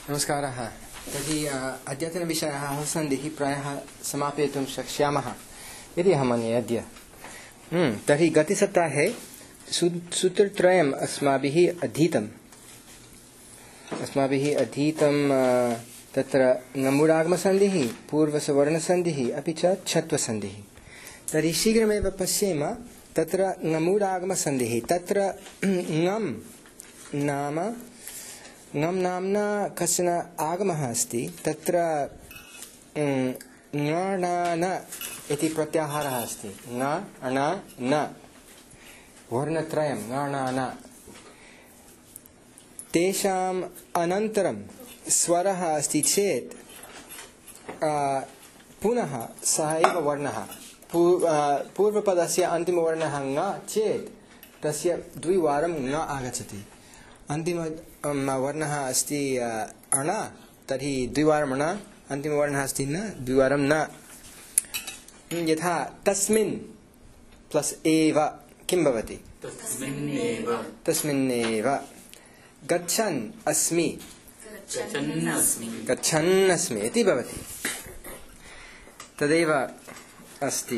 नमस्कारः। तर्हि अद्यतनविषयः सन्धिः प्रायः समापयितुं शक्ष्यामः इति अहं मन्ये अद्य। तर्हि गतसप्ताहे सूत्रत्रयम् अस्माभिः अधीतं तत्र ङमुडागमसन्धिः, पूर्वसवर्णसन्धिः अपि च छत्वसन्धिः। तर्हि शीघ्रमेव पश्येम तत्र ङमुडागमसन्धिः। तत्र ङम् नाम्ना कश्चन आगमः अस्ति। तत्र ङ ण न इति प्रत्याहारः अस्ति। ङ ण न वर्णत्रयं ङ ण न। तेषाम् अनन्तरं स्वरः अस्ति चेत् पुनः सः एव वर्णः पूर्वपदस्य अन्तिमवर्णः ङ चेत् तस्य द्विवारं ङ आगच्छति। अन्तिमवर्णः अस्ति अण, तर्हि द्विवारम् अण, अन्तिमवर्णः अस्ति न, द्विवारं न। यथा तस्मिन् प्लस् एव किं भवति? तस्मिन्नेव। गच्छन् अस्मि, गच्छन् अस्मि इति भवति। तदेव अस्ति।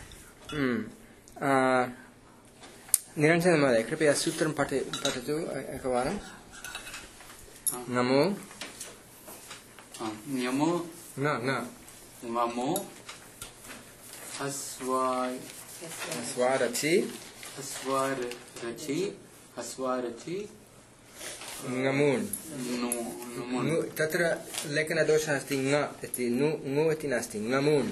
निरञ्जन महोदय, कृपया सूत्रं पठतु एकवारं। नमो नमो अस्वारचि ङमून्। तत्र लेखनदोषः अस्ति ङ इति, नु ङु इति नास्ति, ङमून्।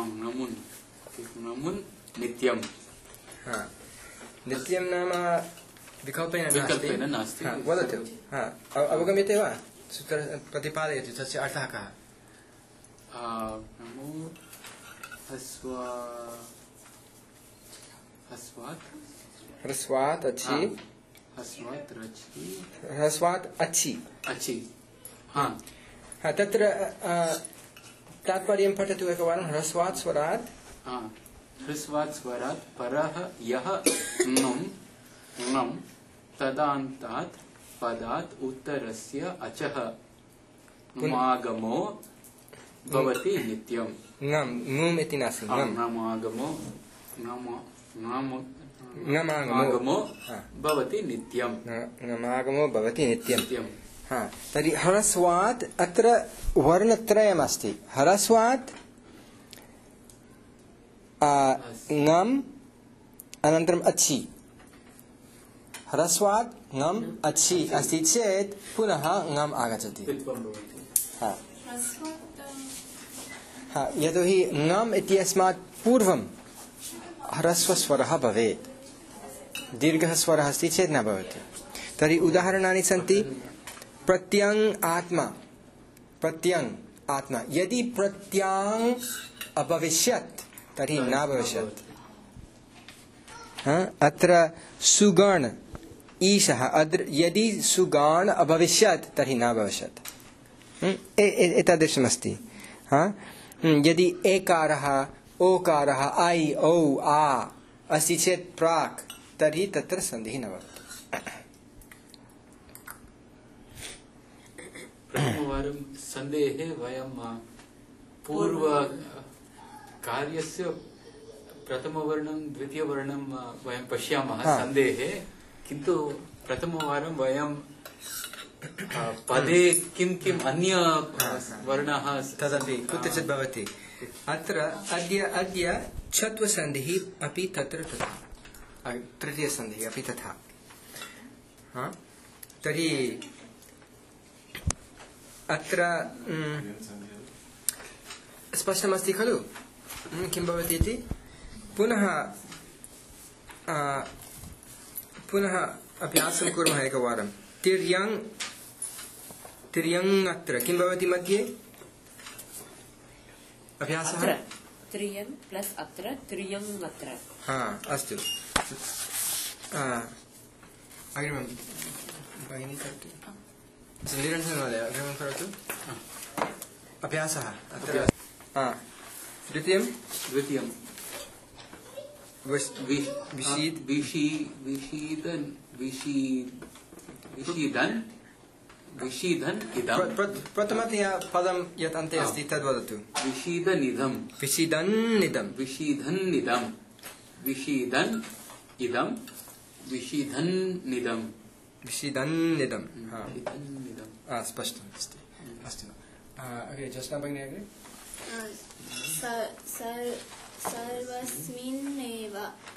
नित्यं। नित्यं नाम विकल्पेन नास्ति। वदतु। अवगम्यते वा? सूत्र प्रतिपादयतु, तस्य अर्थः कः? नमो ह्रस्वात् अच्छि, ह्रस्वात् अच्छि। तत्र तात्पर्यं पठतु एकवारं। ह्रस्वात् स्वरात् परः यः ङम् तदान्तात् पदात् उत्तरस्य अचः ङमागमो भवति नित्यम्। ङम् इति नास्ति, ङमागमो भवति नित्यम्। ङमागमो भवति नित्यम्। तर्हि ह्रस्वात् अत्र वर्णत्रयमस्ति। ह्रस्वात् ङम् अनन्तरम् अच्छि। ह्रस्वात् ङम् अच्छि अस्ति चेत् पुनः ङम् आगच्छति। यतोहि ङम् इत्यस्मात् पूर्वं ह्रस्वस्वरः भवेत्। दीर्घः स्वरः अस्ति चेत् न भवति। तर्हि उदाहरणानि सन्ति। प्रत्यङ् आत्मा। यदि प्रत्याङ् अभविष्यत् तर्हि न भविष्यत्। अत्र सुगण ईशः, यदि सुगाण अभविष्यत् तर्हि न भविष्यत्। एतादृशमस्ति। यदि एकारः ओकारः ऐ औ आ अस्ति चेत् प्राक्, तर्हि तत्र सन्धिः न भवति। प्रथमवारं सन्धेः वयं पूर्वकार्यस्य प्रथमवर्णं द्वितीयवर्णं वयं पश्यामः सन्धेः, किन्तु प्रथमवारं वयं पदे किम् अन्य वर्णः तदपि कुत्रचित् भवति। अत्र अद्य छत्वसन्धिः अपि तत्र तथा, तृतीयसन्धिः अपि तथा। तर्हि अत्र स्पष्टमस्ति खलु किं भवति इति? पुनः अभ्यासं कुर्मः एकवारं। तिर्यङ् अत्र किं भवति मध्ये? अभ्यासः त्रियङ् प्लस् अत्र त्रियङ् अत्र। अस्तु। अग्रिमं भगिनी करोतु। निरञ्जन महोदय अग्रिमं करोतु। अभ्यासः अत्र द्वितीयं विषीदन् इदं प्रथमतया पदं यत् अन्ते अस्ति तद् वदतु। विषीदनिदं विषीदन्निदं विषीदन्निदं विषीदन् इदं विषीदन्निदं विषीदन्निदं विषीदन्निदं स्पष्टम् अस्ति। अस्तु अग्रे ज्योत्स्ना भगिनी अग्रे। सर्वस्मिन्नेव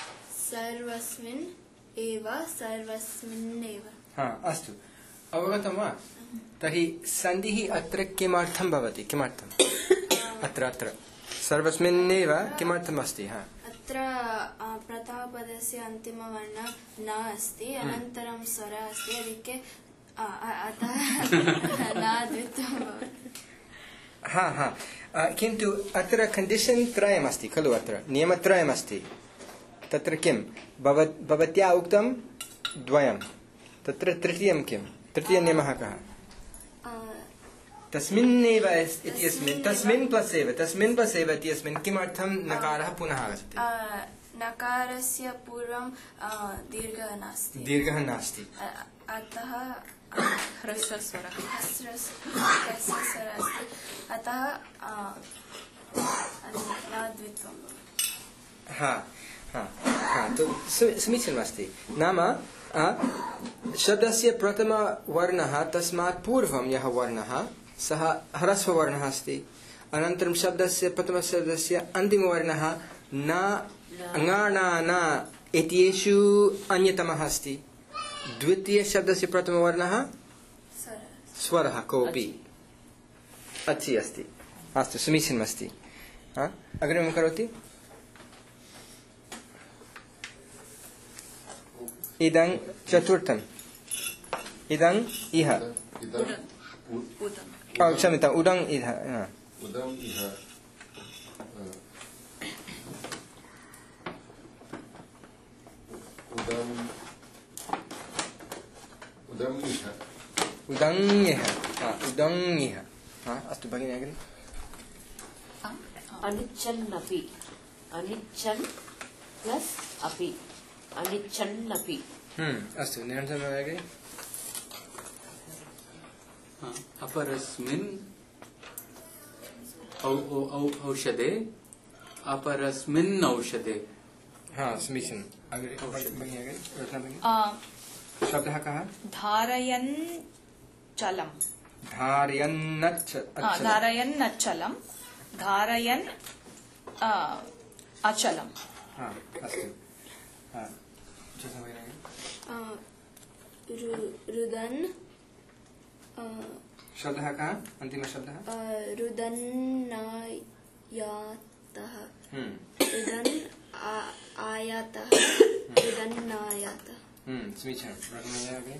सर्वस्मिन्नेव अस्तु अवगतं वा? तर्हि सन्धिः अत्र किमर्थं भवति? किमर्थम् अत्र सर्वस्मिन्नेव किमर्थम् अस्ति? अत्र प्रथमपदस्य अन्तिमवर्णः न अस्ति, अनन्तरं स्वरः अस्ति, अधिके अतः न द्वित्वं भवति। किन्तु अत्र कण्डीशन् त्रयमस्ति खलु? अत्र नियमत्रयमस्ति। तत्र किं भवत्या उक्तं द्वयं, तत्र तृतीयं किं? तृतीयनियमः कः? तस्मिन्नेव इत्यस्मिन् तस्मिन् प्लस् एव इत्यस्मिन् किमर्थं नकारः पुनः आगच्छति? नकारस्य पूर्वं दीर्घः नास्ति, अतः ह्रस्वस्वरः अस्ति, अतः न द्वित्वं भवति। समीचीनमस्ति। नाम शब्दस्य प्रथमवर्णः तस्मात् पूर्वं यः वर्णः सः ह्रस्ववर्णः अस्ति। अनन्तरं शब्दस्य प्रथमशब्दस्य अन्तिमवर्णः न ङ इत्येषु अन्यतमः अस्ति। द्वितीयशब्दस्य प्रथमवर्णः स्वरः कोऽपि अच्छि अस्ति। अस्तु समीचीनमस्ति। अग्रिमं करोति। इदं चतुर्थम्। इदं इह क्षम्यताम् उदं इह उदङ्गिह। अस्तु भगिनी अग्रे। अनिच्छन्नपि अनिच्छन् प्लस् अपि अनिच्छन्नपि। अस्तु निरञ्जन अग्रे। अपरस्मिन् औषधे अपरस्मिन् औषधे। समीचीनम्। अग्रे भगिनी अग्रे। शब्दः कः? धारयन्नचलं धारयन् अचलम्। अस्तु रुदन् शब्दः कः? अन्तिमशब्दः रुदन्नायातः रुदन् आयातः रुदन्नायातः। समीचीनं। प्रथमया अग्रे।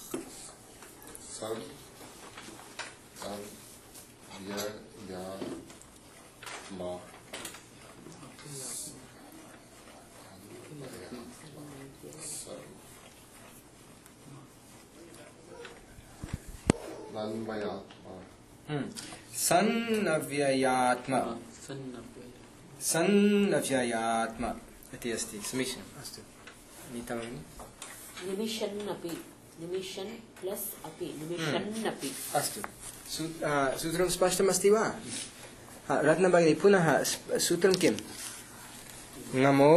सन्नव्ययात्म इति अस्ति। समीचीनम्। अस्तु नीता भगिनी। निमिषन्नपि निमिषन् प्लस् अपि निमिषन्नपि। अस्तु सूत्रं स्पष्टमस्ति वा? रत्न भगिनी पुनः सूत्रं किम्? नमो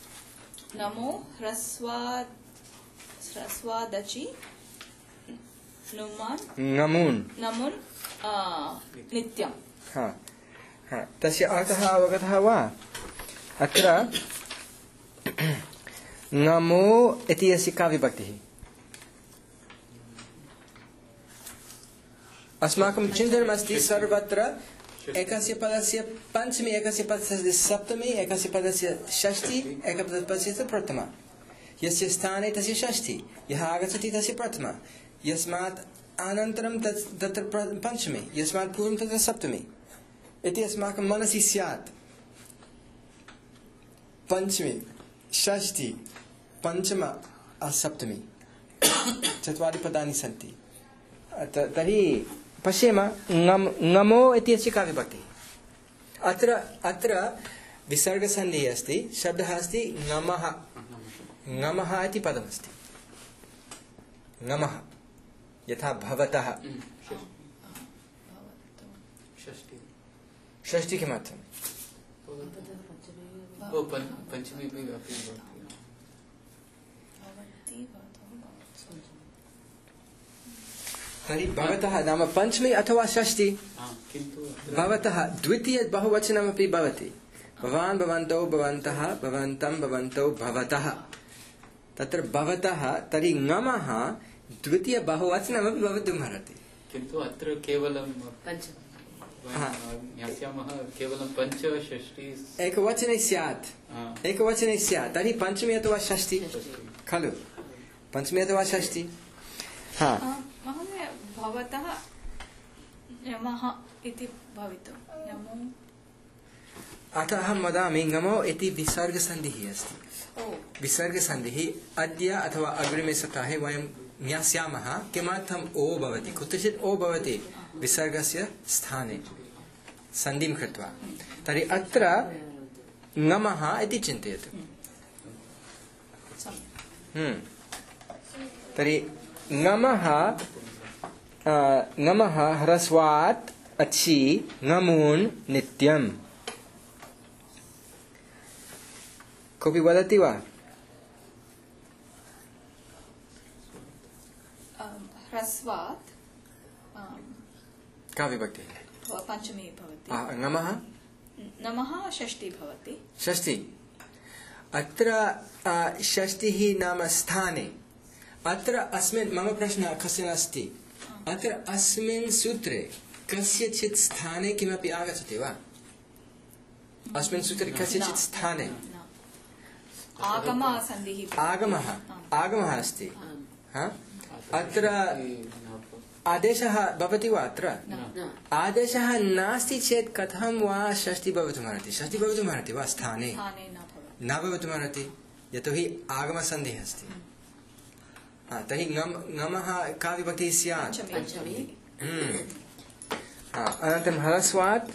ह्रस्वादचि नमून् नित्यम्। तस्य अर्थः अवगतः वा? अत्र नमो इति अस्य का विभक्तिः? अस्माकं चिन्तनमस्ति सर्वत्र एकस्य पदस्य पञ्चमी, एकस्य पदस्य सप्तमी, एकस्य पदस्य षष्ठी, एकस्य पदस्य प्रथमा। यस्य स्थाने तस्य षष्ठी, यः आगच्छति तस्य प्रथमा, यस्मात् अनन्तरं तत्र पञ्चमी, यस्मात् पूर्वं तत्र सप्तमी इति अस्माकं मनसि स्यात्। पञ्चमी, षष्ठी, पञ्चमा, सप्तमी चत्वारि पदानि सन्ति। तर्हि पश्येम ङमो इत्यस्य का विभक्तिः? अत्र विसर्गसन्धिः अस्ति, शब्दः अस्ति ङमः इति पदमस्ति। ङमः यथा भवतः षष्ठी षष्ठी किमर्थम् पंचमी भी अपि तर्हि भवतः नाम पंचमी अथवा षष्ठी किन्तु भवतः द्वितीय बहुवचनमपि भवति भवान् भवन्तौ भवन्तः भवन्तं भवन्तौ भवतः तत्र भवतः तर्हि ङमः द्वितीय बहुवचनमपि भवितुमर्हति किन्तु अत्र केवलं पंचमी ज्ञास्यामः केवलं पंच षष्ठी एकवचने स्यात् एकवचने स्यात् तर्हि पंचमी अथवा षष्ठी खलु पंचमी अथवा षष्ठी हा महोदय भवतः यमः इति भवितुं यमो अतः अहं वदामि ङमो इति विसर्गसन्धिः अस्ति विसर्गसन्धिः अद्य अथवा अग्रिमे सप्ताहे वयं ज्ञास्यामः किमर्थम् ओ भवति कुत्रचित् ओ भवति विसर्गस्य स्थाने सन्धिं कृत्वा तर्हि अत्र ङमः इति चिन्तयतु तर्हि ङमः ह्रस्वात् अच्छी ङमून् नित्यम् कोऽपि वदति वा ह्रस्वात् का विभक्तिः पंचमी भवति ङमः नमः षष्ठी भवति षष्ठी अत्र षष्टिः नाम स्थाने अत्र अस्मिन् मम प्रश्नः कश्चन अस्ति अत्र अस्मिन् सूत्रे कस्यचित् स्थाने किमपि आगच्छति वा अस्मिन् सूत्रे कस्यचित् स्थाने आगमः अस्ति अत्र आदेशः भवति वा अत्र आदेशः नास्ति चेत् कथं वा षष्ठी भवितुमर्हति षष्ठी भवितुमर्हति वा स्थाने न भवितुमर्हति यतोहि आगमसन्धिः अस्ति तर्हि ङमः का विभक्तिः स्यात् अनन्तरं ह्रस्वात्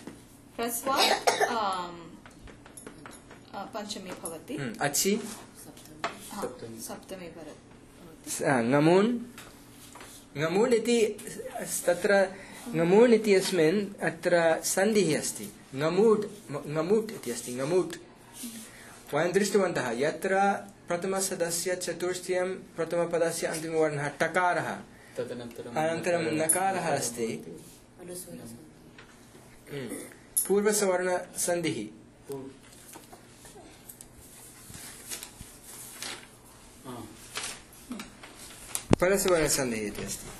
पंचमी भवति अच्छी सप्तमी भवति ङमून् इति तत्र ङमून् इति अस्मिन् अत्र सन्धिः अस्ति ङमूट् इति अस्ति ङमूट् वयं दृष्टवन्तः यत्र प्रथमसदस्य चतुष्टयं प्रथमपदस्य अन्तिमवर्णः टकारः अनन्तरं नकारः अस्ति पूर्वसवर्णसन्धिः परसवर्णसन्धिः इति अस्ति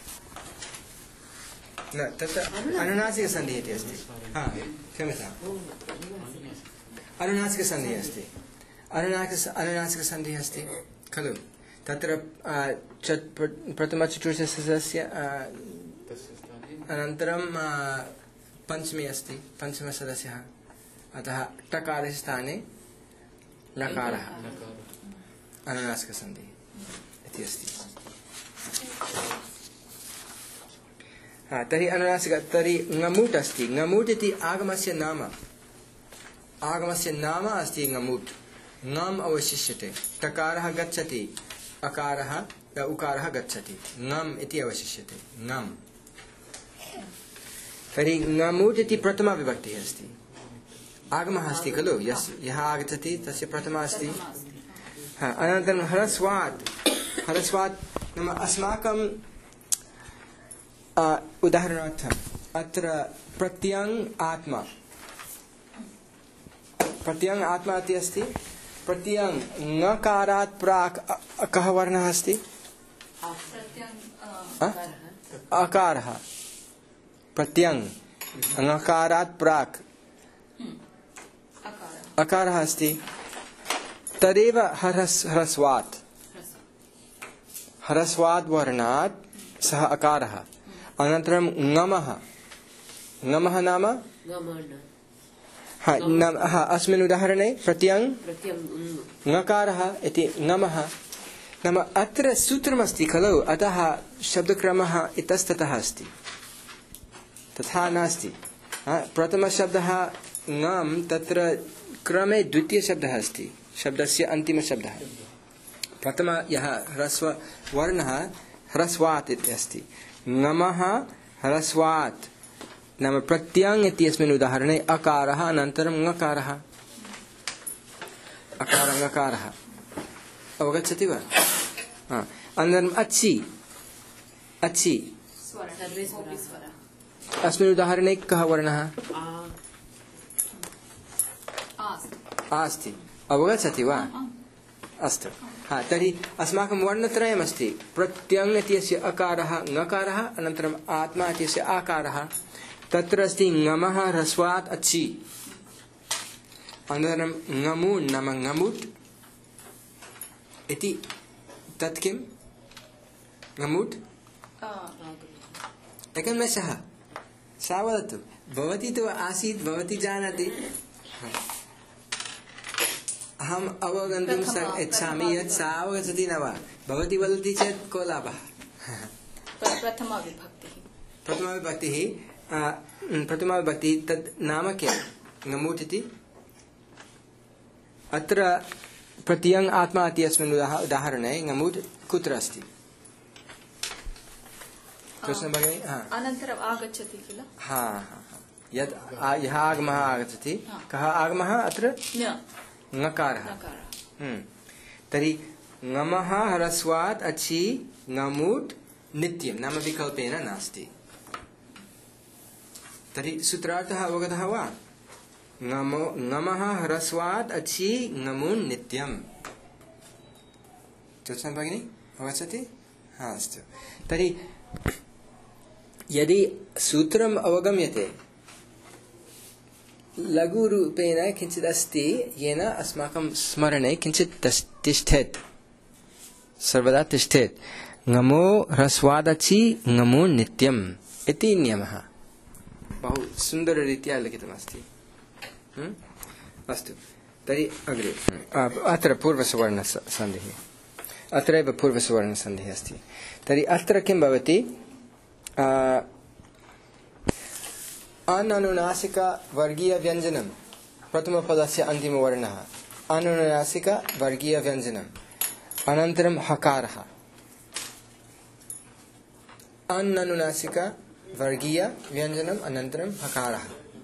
न तत्र अनुनासिकसन्धिः इति अस्ति क्षम्यताम् अनुनासिकसन्धिः अस्ति अनुनासिकसन्धिः अस्ति खलु तत्र प्रथमचतुर्थसदस्य अनन्तरं पंचमी अस्ति पंचमसदस्यः अतः टकारस्य स्थाने नकारः अनुनासिकसन्धिः इति अस्ति तर्हि तर्हि ङमूट् अस्ति ङमूट् इति आगमस्य नाम अस्ति ङमूट् ङम् अवशिष्यते टकारः गच्छति अकारः उकारः गच्छति ङम् इति अवशिष्यते ङम् तर्हि ङमूट् इति प्रथमा विभक्तिः अस्ति आगमः अस्ति खलु यः आगच्छति तस्य प्रथमा अस्ति अनन्तरं ह्रस्वात् नाम अस्माकं उदाहरणार्थम् अत्र प्रत्यङ् आत्मा इति अस्ति प्रत्यङ् ङकारात् प्राक् कः वर्णः अस्ति अकारः प्रत्यङ् ङकारात् प्राक् अकारः अस्ति तदेव ह्रस्वात् वर्णात् सः अकारः अनन्तरं ङमः नाम अस्मिन् उदाहरणे प्रत्यङ् ङकारः इति ङमः नाम अत्र सूत्रमस्ति खलु अतः शब्दक्रमः इतस्ततः अस्ति तथा नास्ति प्रथमशब्दः ङम् तत्र क्रमे द्वितीयशब्दः अस्ति शब्दस्य अन्तिमशब्दः प्रथम यः ह्रस्ववर्णः ह्रस्वात् इति अस्ति। ङमः ह्रस्वात् नाम प्रत्यङ् इत्यस्मिन् उदाहरणे अकारः अनन्तरं ङकारः, अकारः ङकारः, अवगच्छति वा? अनन्तरम् अच्छि, अच्छि अस्मिन् उदाहरणे कः वर्णः? अस्ति, अवगच्छति वा? अस्तु, तर्हि अस्माकं वर्णत्रयमस्ति। प्रत्यङ् इत्यस्य अकारः ङकारः, अनन्तरम् आत्मा इत्यस्य आकारः। तत्र अस्ति ङमः ह्रस्वात् अच्छि, अनन्तरं ङमु नाम ङमुट् इति। तत् किम्? ङमुट् एकनिमेषः, सा वदतु। भवती तु आसीत्, भवती जानाति। अहम् अवगन्तुं इच्छामि यत् सा अवगच्छति न वा। भवती वदति चेत् को लाभः? प्रथमाविभक्तिः तद् नाम किम्? ङमुट् इति। अत्र प्रत्यङ् आत्मा इत्यस्मिन् उदाहरणे ङमुट् कुत्र अस्ति? कृष्ण भगिनी, अनन्तरम् आगच्छति किल? यत् यः आगमः आगच्छति, कः आगमः? अत्र ङकारः। तर्हि ङमः ह्रस्वात् अच्छि ङमुट् नित्यं नाम विकल्पेन नास्ति। तर्हि सूत्रार्थः अवगतः वा? ङमः ह्रस्वात् अच्छि ङमुन् नित्यम्। ज्योत्स्ना भगिनी अवगच्छति? अस्तु। तर्हि यदि सूत्रम् अवगम्यते, लघुरूपेण किञ्चित् अस्ति येन अस्माकं स्मरणे किञ्चित् तिष्ठेत्, सर्वदा तिष्ठेत्। ङमो ह्रस्वादचि ङमुन् नित्यम् इति नियमः बहु सुन्दररीत्या लिखितमस्ति। अस्तु, तर्हि अग्रे अत्र पूर्वसवर्णसन्धिः, अत्रैव पूर्वसवर्णसन्धिः अस्ति। तर्हि अत्र किं भवति? अननुनासिक वर्गीय व्यञ्जनं प्रथमपदस्य अन्तिमवर्णः, अनुनासिक वर्गीय व्यञ्जनम्, अनन्तरं हकारः। अननुनासिक वर्गीय व्यञ्जनम् अनन्तरं हकारः।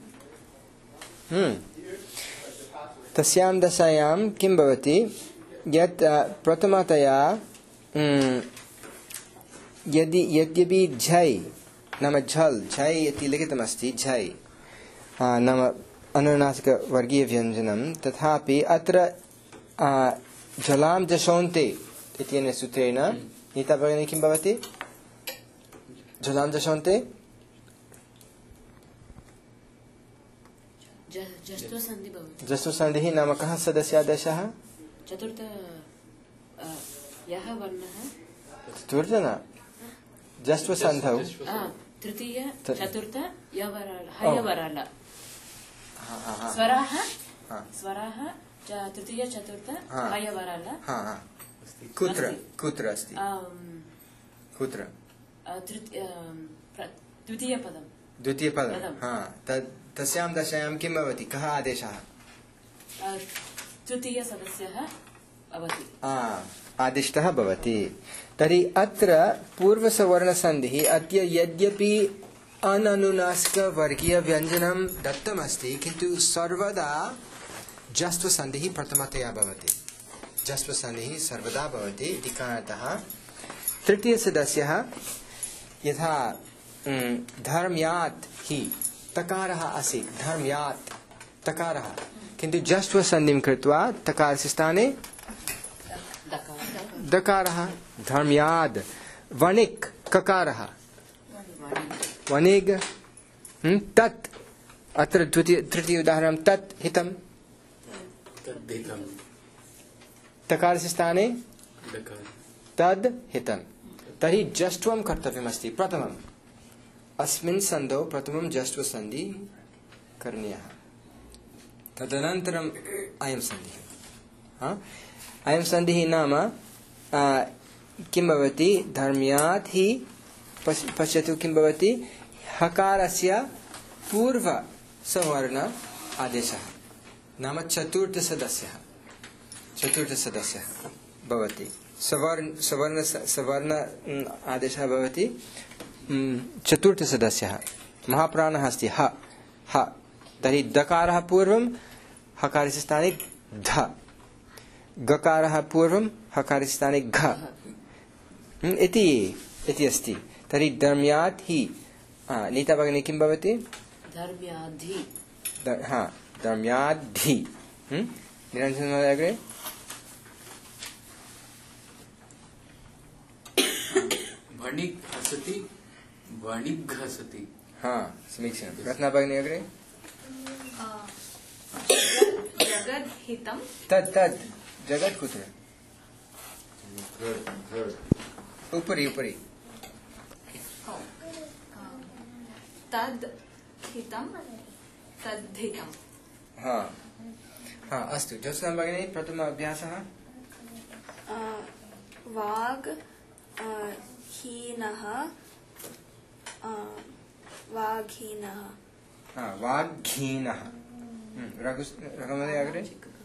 तस्यां दशायां किं भवति? यत् प्रथमतया यद्यपि झै नाम झल्, झै इति लिखितमस्ति, झै नाम अनुनासिकवर्गीयव्यञ्जनं, तथापि अत्र झलां जशोन्ते इत्यनेन सूत्रेण नीता भगिनी किं भवति? झलां जशोन्ते जस्त्वसन्धिः नाम कः सदस्यादेशः? चतुर्थ यः वर्णः? चतुर्थ न, जस्त्वसन्धौ तृतीय चतुर्थ हयवरल स्वराः तृतीय चतुर्थ हयवरल। कुत्र कुत्र अस्ति? कुत्र? द्वितीयपदं। तस्यां दशायां किं भवति? कः आदेशः? तृतीयसदस्यः भवति, आदिष्टः भवति। तर्हि अत्र पूर्वसवर्णसन्धिः अद्य यद्यपि अननुनासिकवर्गीयव्यञ्जनं दत्तमस्ति, किन्तु सर्वदा जस्त्वसन्धिः प्रथमतया भवति। जस्त्वसन्धिः सर्वदा भवति इति कारणतः तृतीयसदस्यः यथा धर्म्यात् हि तकारः आसीत्, धर्म्यात् तकारः, किन्तु जस्त्वसन्धिं कृत्वा तकारस्य स्थाने दकारः, धर्म्याद्। वणिक् ककारः, वणिग् तत्। अत्र तृतीय उदाहरणं तत् हितं, तकारस्य स्थाने तद् हितं। तर्हि जष्ट्वं कर्तव्यमस्ति प्रथमम्। अस्मिन् सन्धौ प्रथमं जष्ट्वसन्धि करणीयः, तदनन्तरम् अयं सन्धिः। अयं सन्धिः नाम किं भवति? धर्म्यात् हि पश्यतु किं भवति? हकारस्य पूर्वसवर्ण आदेशः नाम चतुर्थसदस्यः भवति। सवर्ण आदेशः भवति चतुर्थसदस्यः महाप्राणः अस्ति ह ह तर्हि दकारः पूर्वं हकारस्य स्थाने ध गकारः पूर्वं हकारस्य स्थाने घ इति अस्ति तर्हि धर्म्यात् हि नीता भगिनी किं भवति धर्म्याद्धि धर्म्याद्धि निरञ्जन महोदय अग्रे वणिक् हसति वणिक् हसति समीचीनं रत्ना भगिनी अग्रे जगद्हितं तत् जगत् कुत्र उपरि तद् हितं तद्धितं अस्तु ज्योत्स्ना भगिनी प्रथम अभ्यासः वाग् हीनः वाग्हीनः वाग्हीनः रघुमहोदय अग्रे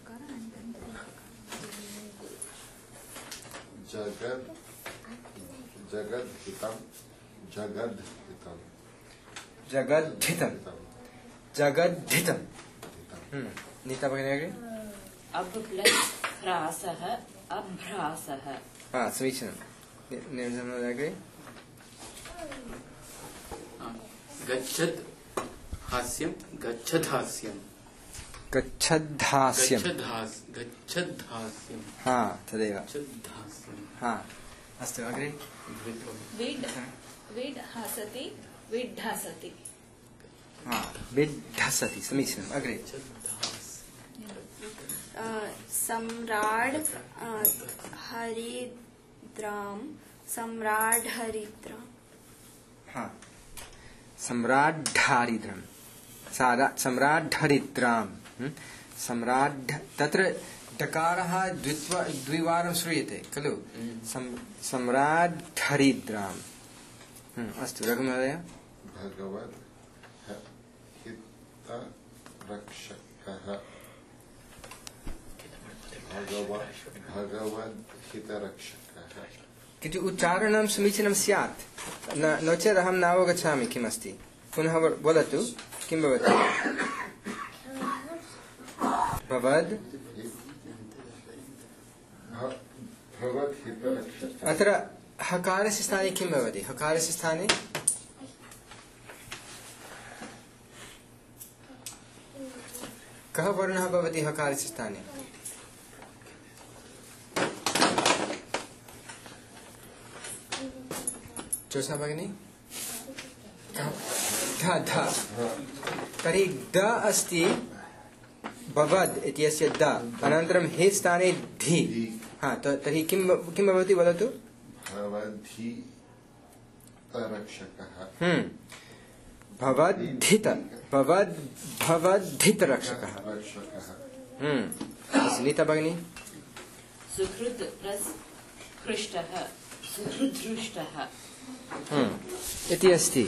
जगद्धितं नीता भगिनी अग्रे अब प्लस ह्रासः अभ्रासः समीचीनं निरञ्जन महोदय अग्रे गच्छद् हास्यं गच्छद्हास्यं गच्छद्हास्यं गच्छद्हास्यं तदेव गच्छद्हास्यं अस्तु अग्रे विड् हसति विड्ढसति विड्ढसति समीचीनम् अग्रे सम्राड् हरिद्रां सम्राड्हरिद्रां सम्राड्ढारिद्रं सम्राड्ढरिद्रां सम्राड् तत्र डकारः द्विवारं श्रूयते खलु सम्राड्ढरिद्राम् अस्तु रघुमहोदय किन्तु उच्चारणं समीचीनं स्यात् नो चेत् अहं नावगच्छामि किमस्ति पुनः वदतु किं भवति भवद् अत्र हकारस्य स्थाने किं भवति हकारस्य स्थाने कः वर्णः भवति हकारस्य स्थाने ज्योत्स्ना भगिनी ध तर्हि द अस्ति भवद् इत्यस्य द अनन्तरं हे स्थाने धि तर्हि किं भवति वदतु भवद्धितरक्षकः नीता भगिनी सुहृद् प्लस हृष्टः सुहृदृष्टः इति अस्ति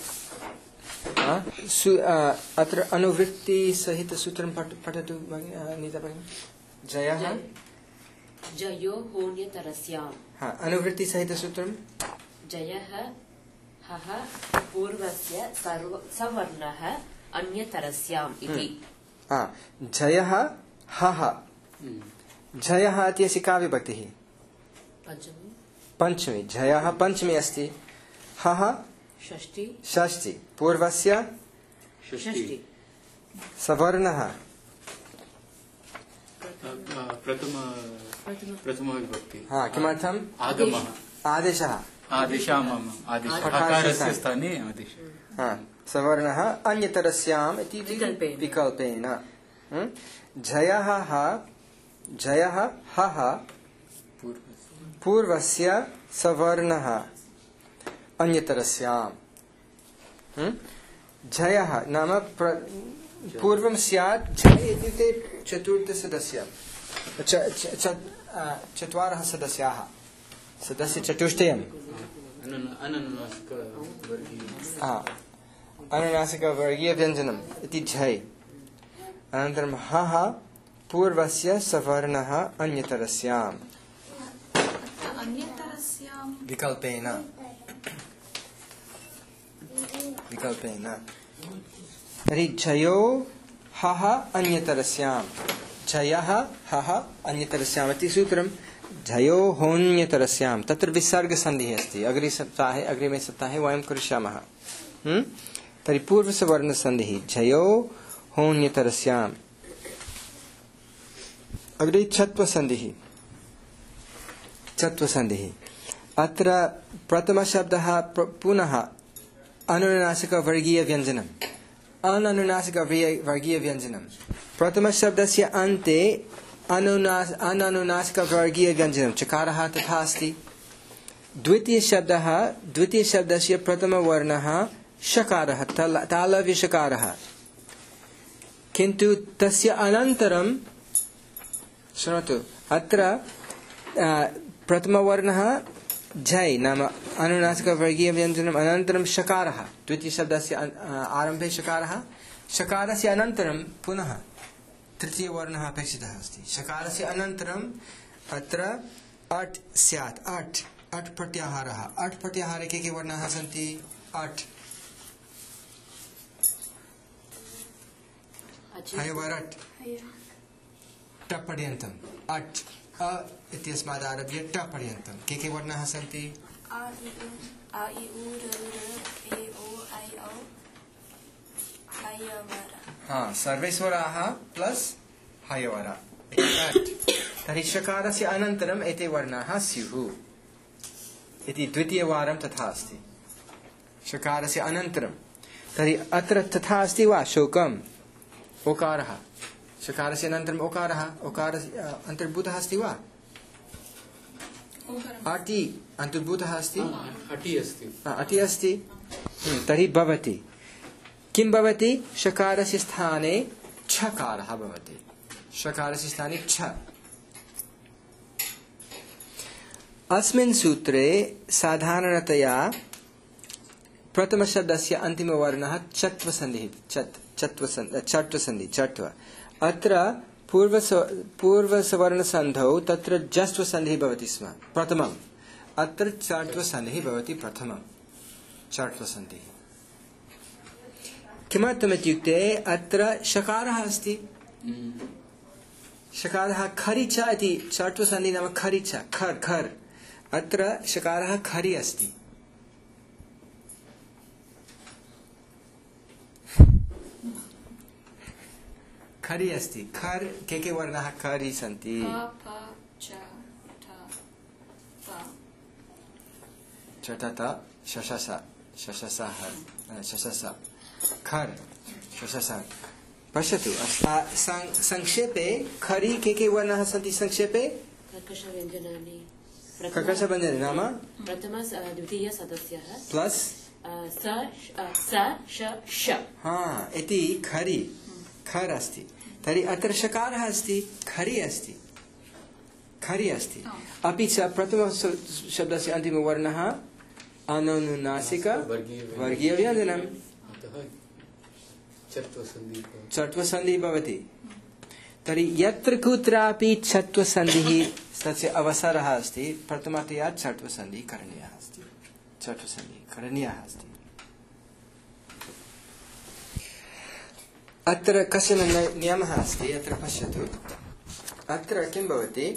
अत्र अनुवृत्ति सहित सूत्रं पठतु नीता भगिनी जयः जयो होन्यतरस्याम् अनुवृत्ति सहित सूत्रं जयः हः पूर्वस्य सवर्णः अन्यतरस्याम् इति जयः हः जयः इत्यस्य का विभक्तिः पंचमी जयः पंचमी अस्ति हः षष्ठी पूर्वस्य षष्ठी सवर्णः प्रथम विभक्ति किमर्थम् आगमः आदेशः हकारस्य स्थाने आदेशः सवर्णः अन्यतरस्याम् इति विकल्पेन जयः हः पूर्वस्य सवर्णः अन्यतरस्याम् जयः नाम पूर्वं स्यात् जय इत्युक्ते चतुर्थसदस्य चत्वारः सदस्याः सदस्य चतुष्टयम् अनुनासिकवर्गीयव्यञ्जनम् इति झै अनन्तरं हः पूर्वस्य सवर्णः अन्यतरस्याम् विकल्पेन तर्हि झयो हः अन्यतरस्यां झयः हः अन्यतरस्याम् इति सूत्रं झयो होन्यतरस्यां तत्र विसर्गसन्धिः अस्ति अग्रिमे सप्ताहे वयं करिष्यामः तर्हि पूर्वसवर्णसन्धिः झयो होन्यतरस्याम् अग्रे छत्वसन्धिः अत्र प्रथमशब्दः पुनः अनुनासिकवर्गीयव्यञ्जनम् अननुनासिकवर्गीयव्यञ्जनं प्रथमशब्दस्य अन्ते अननुनासिकवर्गीयव्यञ्जनं चकारः तथा अस्ति द्वितीयशब्दस्य प्रथमवर्णः शकारः तालव्यशकारः किन्तु तस्य अनन्तरं शृणोतु अत्र प्रथमवर्णः झै नाम अनुनासिकवर्गीयव्यञ्जनम् अनन्तरं शकारः द्वितीयशब्दस्य आरम्भे शकारस्य अनन्तरं पुनः तृतीयवर्णः अपेक्षितः अस्ति शकारस्य अनन्तरम् अत्र अट् स्यात् अट् प्रत्याहारः अट् प्रत्याहारे के वर्णाः सन्ति अट् हयवरट् टपर्यन्तम् अट् अ इत्यस्मादारभ्य ट पर्यन्तं के वर्णाः सन्ति आ इ उ र ए ओ ऐ औ हयवर सर्वे स्वराः प्लस हयवर तर्हि शकारस्य अनन्तरम् एते वर्णाः स्युः इति द्वितीयवारं तथा अस्ति शकारस्य अनन्तरं तर्हि अत्र तथा अस्ति वा शोकम् ओकारः शकारस्य अनन्तरम् ओकारस्य अन्तर्भूतः अस्ति वा अटि अन्तर्भूतः अस्ति अटि अस्ति तर्हि भवति किं भवति शकारस्य स्थाने छकारः भवति शकारस्य स्थाने छ अस्मिन् सूत्रे साधारणतया प्रथमशब्दस्य अन्तिमवर्णः चत्वसन्धिः चट्व अत्र पूर्वसवर्णसन्धौ तत्र जस्त्वसन्धिः भवति स्म प्रथमम् अत्र चट्वसन्धिः भवति प्रथमं चट्वसन्धिः किमर्थमित्युक्ते अत्र शकारः अस्ति शकारः खरि च इति चट्वसन्धिः नाम खरि च खर् अत्र शकारः खरि अस्ति खरि अस्ति खर् के वर्णाः खरि सन्ति चटत शशस खर् शशस पश्यतु संक्षेपे खरि के वर्णाः सन्ति संक्षेपे कर्कशव्यञ्जनानि नाम प्रथम द्वितीय सदस्यः प्लस श इति खरि खर् अस्ति तर्हि अत्र शकारः अस्ति खरि अस्ति अपि च प्रथमशब्दस्य अन्तिमवर्णः अनुनासिक वर्गीयव्यञ्जनं चट्वसन्धिः भवति तर्हि यत्र कुत्रापि चट्वसन्धिः तस्य अवसरः अस्ति प्रथमतया चट्वसन्धिः करणीयः अस्ति अत्र कश्चन नियमः अस्ति अत्र पश्यतु अत्र किं भवति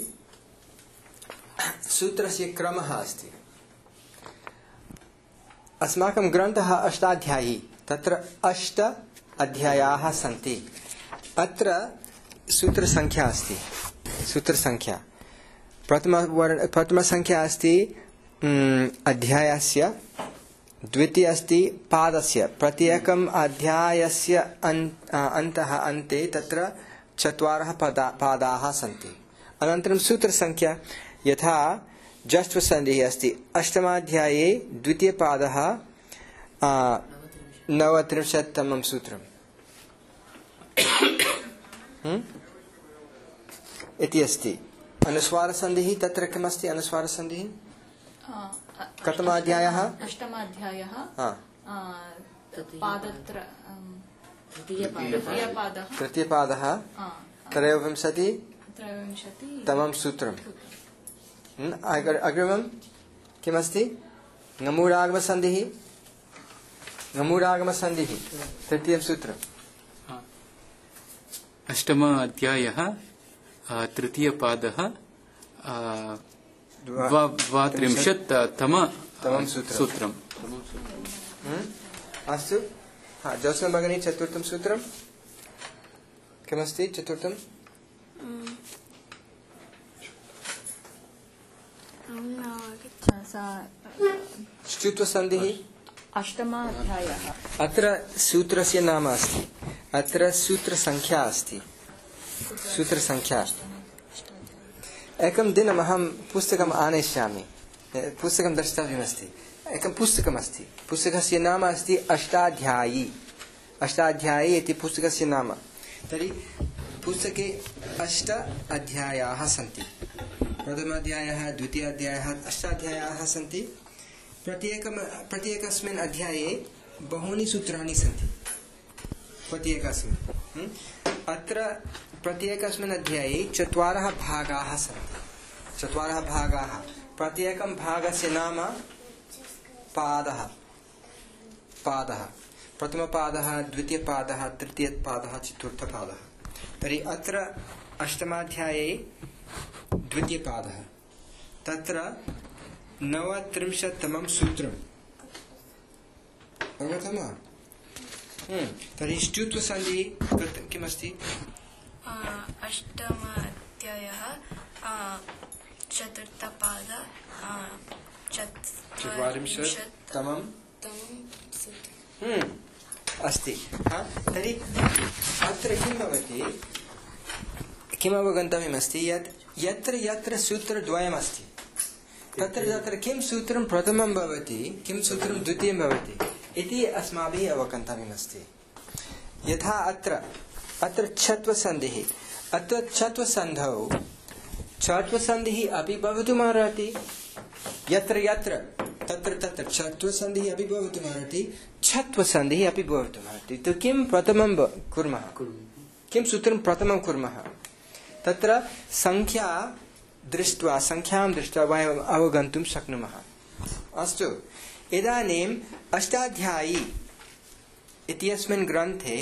सूत्रस्य क्रमः अस्ति अस्माकं ग्रन्थः अष्टाध्यायी तत्र 8 अध्यायाः सन्ति अत्र सूत्रसङ्ख्या अस्ति सूत्रसङ्ख्या प्रथमसङ्ख्या अस्ति अध्यायस्य द्वितीय अस्ति पादस्य प्रत्येकम् अध्यायस्य अन्तः अन्ते तत्र 4 पादाः सन्ति अनन्तरं सूत्रसङ्ख्या यथा जस्त्वसन्धिः अस्ति अष्टमाध्याये द्वितीयपादः 39तमं सूत्रम् इति अस्ति अनुस्वारसन्धिः तत्र किमस्ति अनुस्वारसन्धिः कतमाध्यायः अष्टमाध्यायः तृतीयपादः 23तमं सूत्रम् अग्रिमम् किमस्ति ngमूरागमसन्धिः ngमूरागमसन्धिः तृतीयं सूत्रम् अष्टम अध्यायः तृतीयपादः द्वात्रिंशत्तमं सूत्रम् अस्तु ज्योत्स्ना भगिनी चतुर्थं सूत्रं किमस्ति चतुर्थं ष्टुत्वसन्धिः अष्टमाध्यायः अत्र सूत्रस्य नाम अस्ति अत्र सूत्रसङ्ख्या अस्ति एकं दिनम् अहं पुस्तकम् आनयिष्यामि पुस्तकं द्रष्टव्यमस्ति एकं पुस्तकमस्ति पुस्तकस्य नाम अस्ति अष्टाध्यायी इति पुस्तकस्य नाम तर्हि पुस्तके 8 अध्यायाः सन्ति प्रथमाध्यायः द्वितीयाध्यायः 8 अध्यायाः सन्ति प्रत्येकस्मिन् अध्याये बहूनि सूत्राणि सन्ति प्रत्येकस्मिन् अत्र प्रत्येकस्मिन् अध्याये 4 भागाः सन्ति 4 भागाः प्रत्येकं भागस्य नाम पादः प्रथमपादः द्वितीयपादः तृतीयपादः चतुर्थपादः तर्हि अत्र अष्टमाध्याये द्वितीयपादः तत्र 39तमं सूत्रम् अवगतं वा तर्हि ष्टुत्वसन्धिः किमस्ति अष्टमाध्यायः चतुर्थपादः 40तमं अस्ति तर्हि अत्र किं भवति किम् अवगन्तव्यमस्ति यत्र यत्र सूत्रद्वयमस्ति तत्र किं सूत्रं प्रथमं भवति किं सूत्रं द्वितीयं भवति इति अस्माभिः अवगन्तव्यमस्ति यथा अत्र छत्वसन्धिः अत्र छत्वसन्धिः अपि भवितुमर्हति यत्र यत्र तत्र छत्वसन्धिः अपि भवितुमर्हति छत्वसन्धिः अपि भवितुमर्हति तो किं प्रथमं कुर्मः किं सूत्रं प्रथमं कुर्मः तत्र संख्यां दृष्ट्वा वयम् अवगन्तुं शक्नुमः अस्तु इदानीम् अष्टाध्यायी इत्यस्मिन् ग्रन्थे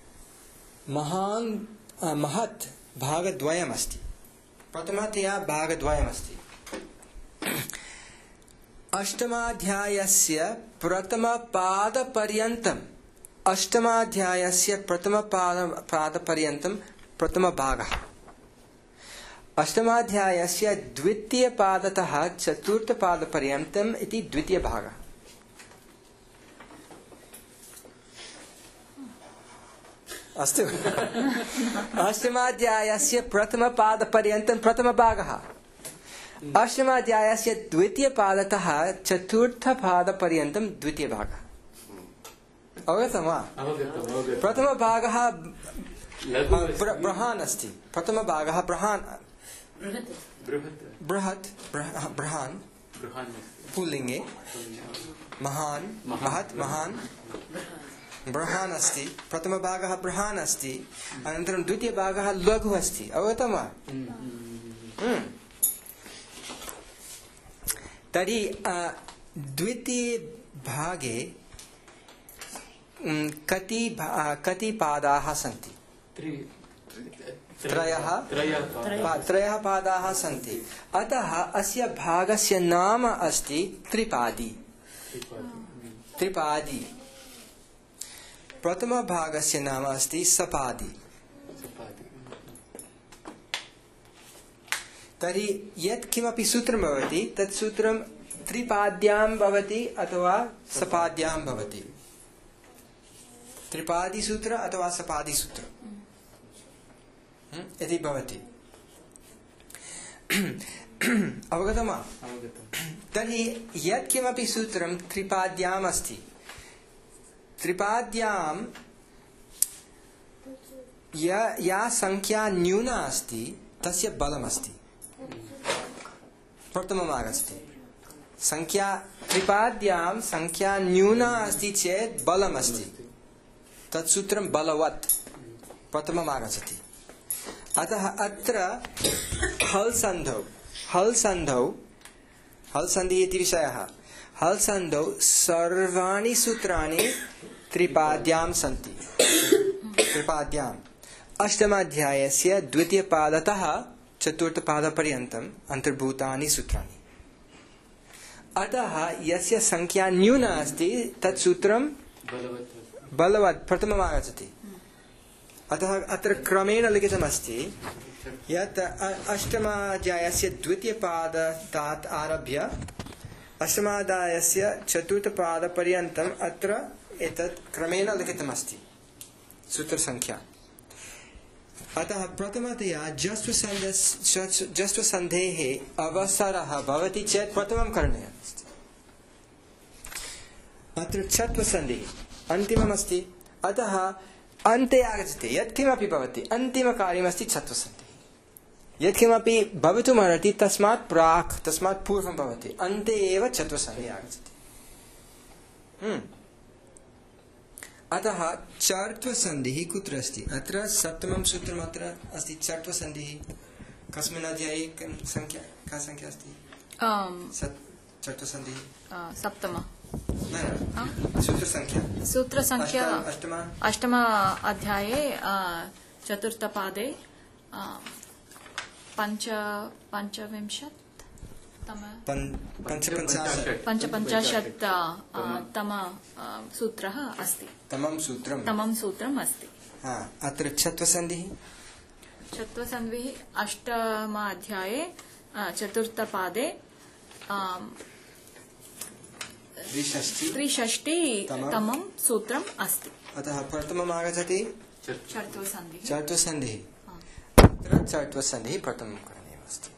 महत् भागद्वयमस्ति प्रथमतया भागद्वयमस्ति अष्टमाध्यायस्य प्रथमपादपर्यन्तम् प्रथमभागः अष्टमाध्यायस्य द्वितीयपादतः चतुर्थपादपर्यन्तम् इति द्वितीयभागः अस्तु अष्टमाध्यायस्य प्रथमपादपर्यन्तं प्रथमभागः अष्टमाध्यायस्य द्वितीयपादतः चतुर्थपादपर्यन्तं द्वितीयभागः अवगतं वा प्रथमभागः बृहन् अस्ति प्रथमभागः बृहत् पुल्लिङ्गे महत् महान् बृहन् अस्ति प्रथमभागः बृहन् अस्ति अनन्तरं द्वितीयभागः लघु अस्ति अवगतं वा तर्हि द्वितीयभागे कति पादाः सन्ति त्रयः पादाः सन्ति अतः अस्य भागस्य नाम अस्ति त्रिपादी प्रथमभागस्य नाम अस्ति सपादी तर्हि यत् किमपि सूत्रं भवति तत् सूत्रं त्रिपाद्यां भवति अथवा सपाद्यां भवति त्रिपादीसूत्र अथवा सपादीसूत्र इति भवति अवगतं वा तर्हि यत् किमपि सूत्रं त्रिपाद्याम् अस्ति त्रिपाद्यां या संख्या न्यूना अस्ति तस्य बलमस्ति प्रथमम् आगच्छति त्रिपाद्यां संख्या न्यूना अस्ति चेत् बलमस्ति तत् सूत्रं बलवत् प्रथमम् आगच्छति अतः अत्र हल् सन्धौ हल् सन्धिः इति विषयः। हल् सन्धौ सर्वाणि सूत्राणि त्रिपाद्यां सन्ति। त्रिपाद्याम् अष्टमाध्यायस्य द्वितीयपादतः चतुर्थपादपर्यन्तम् अन्तर्भूतानि सूत्राणि। अतः यस्य संख्या न्यूना अस्ति तत् सूत्रं बलवत् प्रथमम् आगच्छति। अतः अत्र क्रमेण लिखितमस्ति यत् अष्टमाध्यायस्य द्वितीयपादतात् आरभ्य अष्टमाध्यायस्य चतुर्थपादपर्यन्तम् अत्र एतत् क्रमेण लिखितमस्ति सूत्रसंख्या। अतः प्रथमतया जस्त्वसन्धेः अवसरः भवति चेत् प्रथमं करणीयमस्ति। अत्र छत्वसन्धिः अन्तिममस्ति। अतः अन्ते आगच्छति यत्किमपि भवति अन्तिमकार्यमस्ति छत्वसन्धिः। यत्किमपि भवितुमर्हति तस्मात् प्राक् तस्मात् पूर्वं भवति अन्ते एव छत्वसन्धिः आगच्छति। अतः चर्त्वसन्धिः कुत्र अस्ति? अत्र सप्तमं सूत्रम् अत्र अस्ति चर्त्वसन्धिः। कस्मिन् अध्याये संख्या का संख्या अस्ति? चर्त्वसन्धिः सप्तम सूत्रसंख्या अष्टम अध्याये चतुर्थपादे पंचपञ्चाशत् तम सूत्रः अस्ति। तमं सूत्रम् अस्ति। अत्र छत्वसन्धिः अष्टमाध्याये चतुर्थपादे 360 तमं सूत्रम् अस्ति। अतः प्रथमम् आगच्छति चर्त्वसन्धिः। अत्र चर्त्वसन्धिः प्रथमं करणीयमस्ति।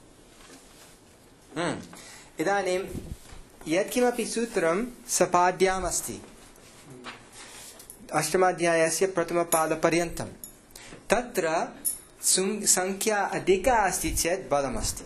इदानीं यत्किमपि सूत्रं सपाद्याम् अस्ति अष्टमाध्यायस्य प्रथमपादपर्यन्तं तत्र संख्या अधिका अस्ति चेत् बलमस्ति।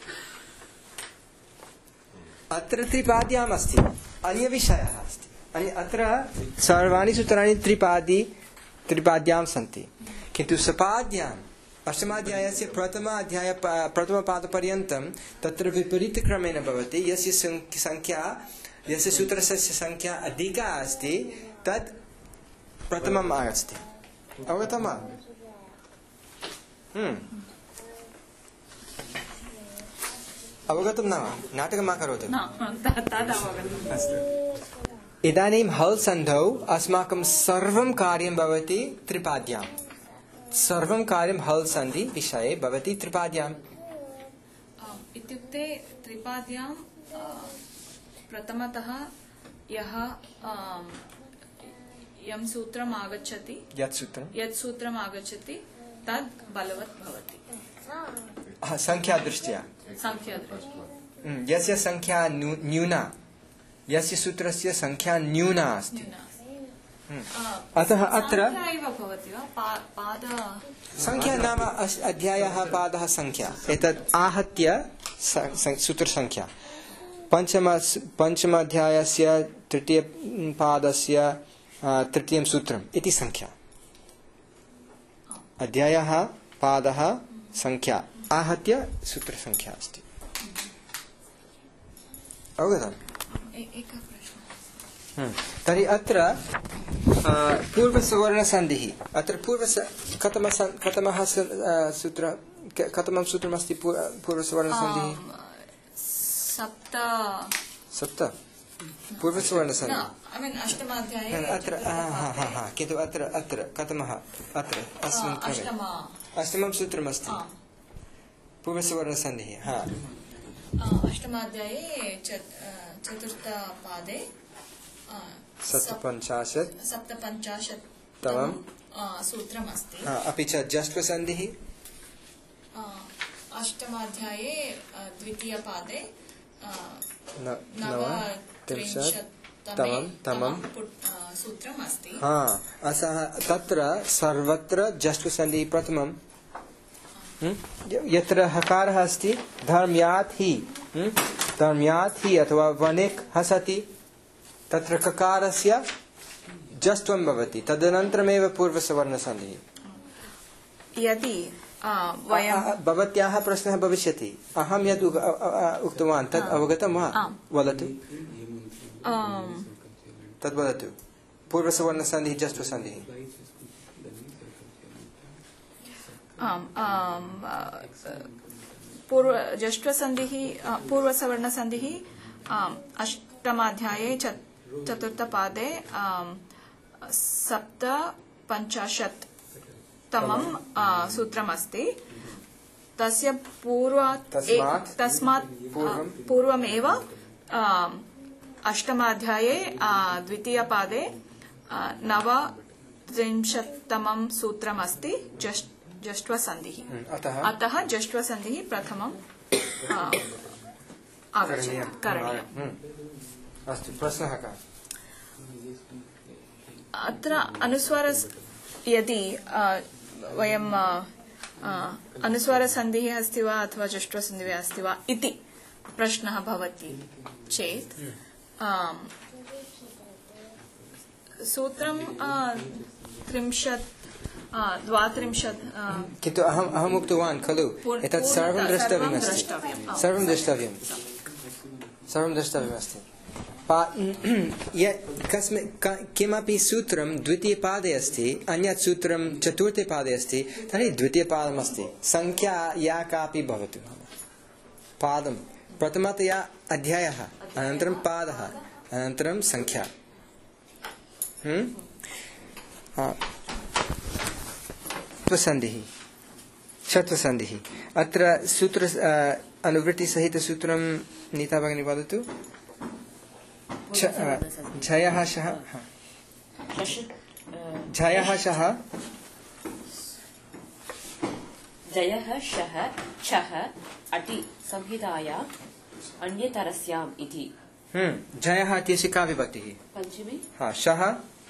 अत्र त्रिपाद्याम् अस्ति अन्यविषयः अस्ति। अत्र सर्वाणि सूत्राणि त्रिपाद्यां सन्ति किन्तु सपाद्याम् अष्टमाध्यायस्य प्रथमपादपर्यन्तं तत्र विपरीतक्रमेण भवति। यस्य संख्या यस्य सूत्रस्य संख्या अधिका अस्ति तत् प्रथमम् आगच्छति। अवगतं वा? अवगतं न वा? नाटकं मा करोतु। इदानीं हल् सन्धौ अस्माकं सर्वं कार्यं भवति त्रिपाद्यां। सर्वं कार्यं हल् सन्धि विषये भवति त्रिपाद्याम्। इत्युक्ते त्रिपाद्यां प्रथमतः यं सूत्रम् आगच्छति यत् सूत्रम् आगच्छति तद् बलवत् भवति संख्यादृष्ट्या। यस्य संख्या न्यूना यस्य सूत्रस्य संख्या न्यूना अस्ति अतः अत्र संख्या नाम अध्यायः पादः संख्या एतत् आहत्य सूत्रसंख्या पञ्चमाध्यायस्य तृतीयपादस्य तृतीयं सूत्रम् इति संख्या अध्यायः पादः संख्या आहत्य सूत्रसंख्या अस्ति। अवगतम्? तर्हि अत्र पूर्वसवर्णसन्धिः अत्र कथमः सूत्रमस्ति पूर्वसवर्णसन्धिः? सप्त पूर्वसवर्णसन्धिः अत्र किन्तु अत्र कथमः अत्र अस्मिन् क्रमे अष्टमं सूत्रमस्ति पूर्वसवर्णसन्धिः। अष्टमाध्याये चतुर्थपादे 57 तमं सूत्रमस्ति। अपि च जस्त्वसन्धिः अष्टमाध्याये द्वितीयपादे 39 तमं सूत्रम् अस्ति। तत्र सर्वत्र जस्त्वसन्धिः प्रथमं यत्र हकारः अस्ति धर्म्यात् हि अथवा वनेक् हसति तत्र ककारस्य जस्त्वं भवति तदनन्तरमेव पूर्वसवर्णसन्धिः। यदि वयं भवत्याः प्रश्नः भविष्यति अहं यद् उक्तवान् तद् अवगतं वा वदतु तद् वदतु पूर्वसवर्णसन्धिः जस्त्वसन्धिः पूर्वसवर्णसन्धिः अष्टमाध्याये चतुर्थपादे 57 सूत्रमस्ति तस्य तस्मात् पूर्वमेव अष्टमाध्याये द्वितीयपादे 39 सूत्रमस्ति जष्ट्वसन्धिः अतः जष्ट्वसन्धिः प्रथमं करणीयम् अस्तु प्रश्नः कः अत्र अनुस्वार यदि वयं अनुस्वारसन्धिः अस्ति वा अथवा जष्ट्वसन्धिः अस्ति वा इति प्रश्नः भवति चेत् सूत्रं 32 किन्तु अहम् उक्तवान् खलु एतत् सर्वं द्रष्टव्यमस्ति किमपि सूत्रं द्वितीयपादे अस्ति अन्यत् सूत्रं चतुर्थे पादे अस्ति तर्हि द्वितीयपादमस्ति संख्या या कापि भवतु पादं प्रथमतया अध्यायः अनन्तरं पादः अनन्तरं संख्या षत्वसन्धिः षत्वसन्धिः अत्र सूत्र अनुवृत्तिसहितसूत्रं नीता भगिनी वदतु झयः शः झयः शः जयः शः छः अटि संहिताया अन्यतरस्याम् इति झयः इत्यस्य का विभक्तिः पंचमी शः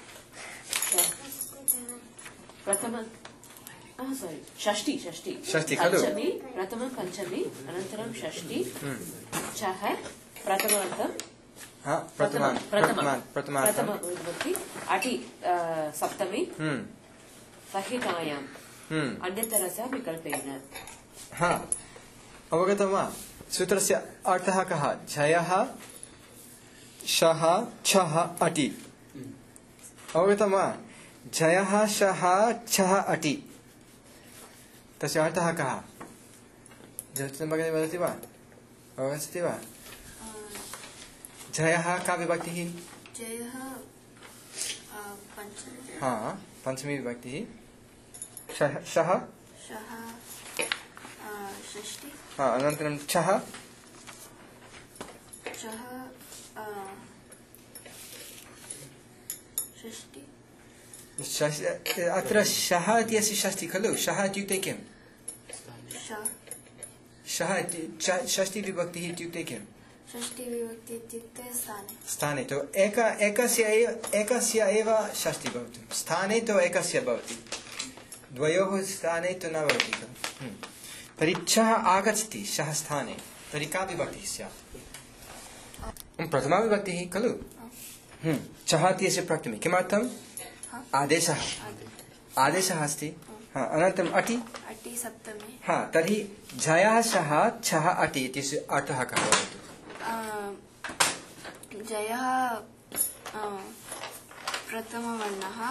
प्रथम षष्टि खलु पंचमी प्रथम पंचमी अनन्तरं षष्टि छः प्रथमार्थं प्रथम विभक्ति अटि सप्तमी संहितायाम् अन्यतरस्य विकल्पेन अवगतं वा सूत्रस्य अर्थः कः झयः शः छः अटि अवगतं वा झयः शः छः अटि तस्य अर्थः कः भगिनी वदति वा अवगच्छति वा झयः का विभक्तिः पंचमी विभक्तिः शः अनन्तरं छः अत्र शः इत्यस्य षष्ठी खलु शः इत्युक्ते किं शः षष्ठी विभक्तिः इत्युक्ते किं षष्ठी विभक्ति इत्युक्ते स्थाने तो एकस्य एव षष्ठी भवति स्थाने तो एकस्य भवति द्वयोः स्थाने तो न भवति खलु तर्हि छः आगच्छति शः स्थाने तर्हि का विभक्तिः स्यात् प्रथमा विभक्तिः खलु छः इत्यस्य प्रथमे किमर्थम् आदेशः अस्ति अनन्तरम् अटि सप्तमी तर्हि झयः शः छः अटि इत्यस्य अर्थः कः भवति जयः प्रथमवर्णः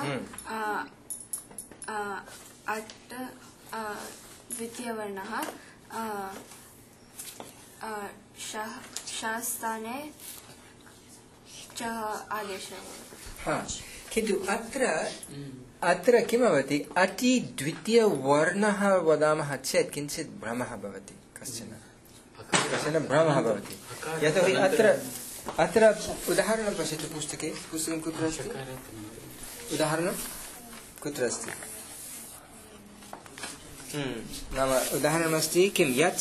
अट् द्वितीयवर्णः शास्ताने च आदेशः किन्तु अत्र किं भवति अति द्वितीयवर्णः वदामः चेत् किञ्चित् भ्रमः भवति कश्चन भ्रमः भवति यतोहि अत्र उदाहरणं पश्यतु पुस्तकं कुत्र अस्ति उदाहरणं कुत्र अस्ति नाम उदाहरणमस्ति किं यच्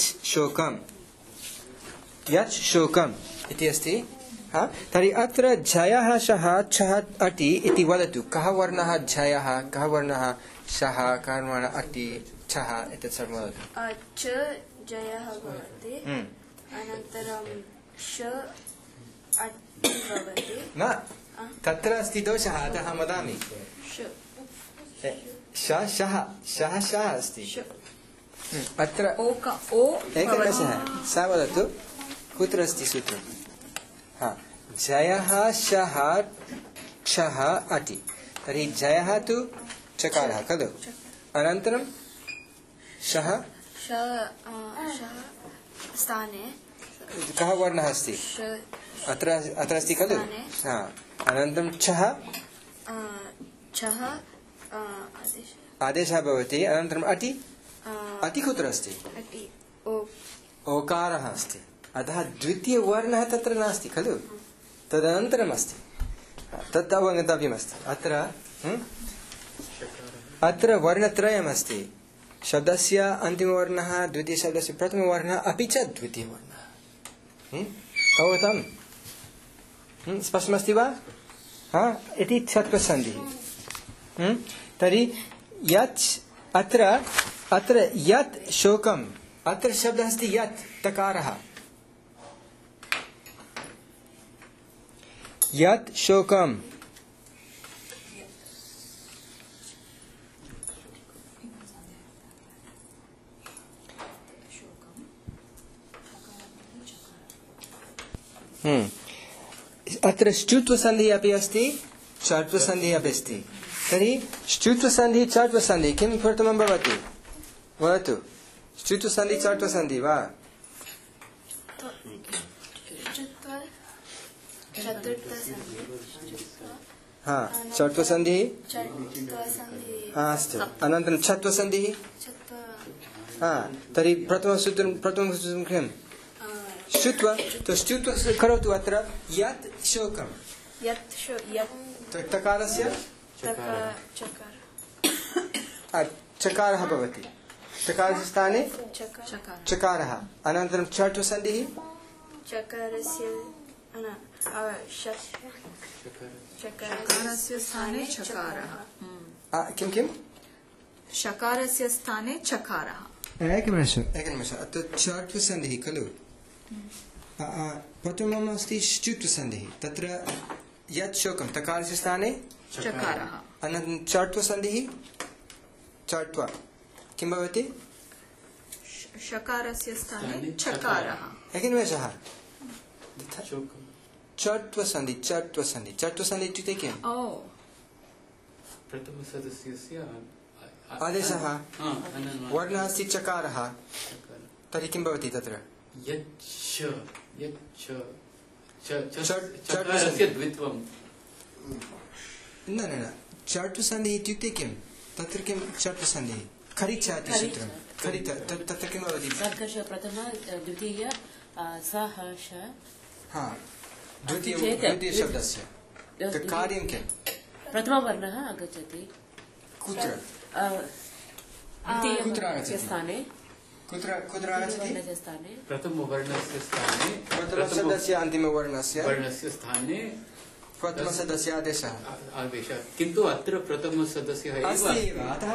शोकम् इति अस्ति तर्हि अत्र झयः शः छः अटि इति वदतु कः वर्णः झयः कः वर्णः शः कः वर्णः अटि छः एतत् सर्वं वदतु च जयः भवति अनन्तरं श अटि भवति न तत्र अस्ति दोषः अतः वदामि शः अस्ति अत्र ओ एकनिमेषः सा वदतु कुत्र अस्ति सूत्रं जयः शः क्षः अटि तर्हि जयः तु चकारः खलु अनन्तरं शः स्थाने कः वर्णः अस्ति अत्र अस्ति खलु अनन्तरं छः आदेशः भवति अनन्तरम् अटि अटि कुत्र अस्ति ओकारः अस्ति अतः द्वितीयवर्णः तत्र नास्ति खलु तदनन्तरम् अस्ति तत् अवगन्तव्यमस्ति अत्र वर्णत्रयमस्ति शब्दस्य अन्तिमवर्णः द्वितीयशब्दस्य प्रथमवर्णः अपि च द्वितीयवर्णः अवगतम् स्पष्टमस्ति वा इति छत्वसन्धिः तर्हि यत् अत्र यत् शोकम् अत्र शब्दः अस्ति यत् तकारः यत् शोकम् अत्र ष्टुत्वसन्धिः अपि अस्ति चर्त्वसन्धिः अपि अस्ति तर्हि ष्टुत्वसन्धिः चर्त्वसन्धिः किं प्रथमं भवति वदतु ष्टुत्वसन्धिः चर्त्वसन्धिः वा चर्त्वसन्धिः अस्तु अनन्तरं छत्वसन्धिः तर्हि प्रथमसूत्रं किम् ष्टुत्व तो ष्टुत्व करोतु अत्र यत् शोकम् तकारस्य चकारः भवति चकारस्य स्थाने चकारः अनन्तरं चर्त्वसन्धिः शकारस्य स्थाने चकारः किं शकारस्य स्थाने चकारः एकनिमेषः अत्र चर्त्वसन्धिः खलु प्रथमम् अस्ति ष्टुत्वसन्धिः तत्र यत् शोकं तकारस्य स्थाने चकारः अनन्तरं चर्त्वसन्धिः चर्त्व किं भवति शकारस्य स्थाने चकारः एकनिमेषः चर्त्वसन्धिः इत्युक्ते किम् प्रथमसदस्यस्य आदेशः वर्णः अस्ति चकारः तर्हि किं भवति तत्र चकारस्य द्वित्वं न चर्त्वसन्धिः इत्युक्ते किं तत्र किं चर्त्वसन्धिः खरिच इति सूत्रं खरित तत्र किं भवति प्रथम द्वितीय सः द्वितीयशब्दस्य कार्यं किं प्रथमवर्णः आगच्छति कुत्र द्वितीयवर्णस्य स्थाने कुत्र आगच्छति प्रथमवर्णस्य स्थाने प्रथमशब्दस्य अन्तिमवर्णस्य स्थाने प्रथमशब्दस्य आदेशः किन्तु अत्र प्रथमसदस्यः अस्ति एव अतः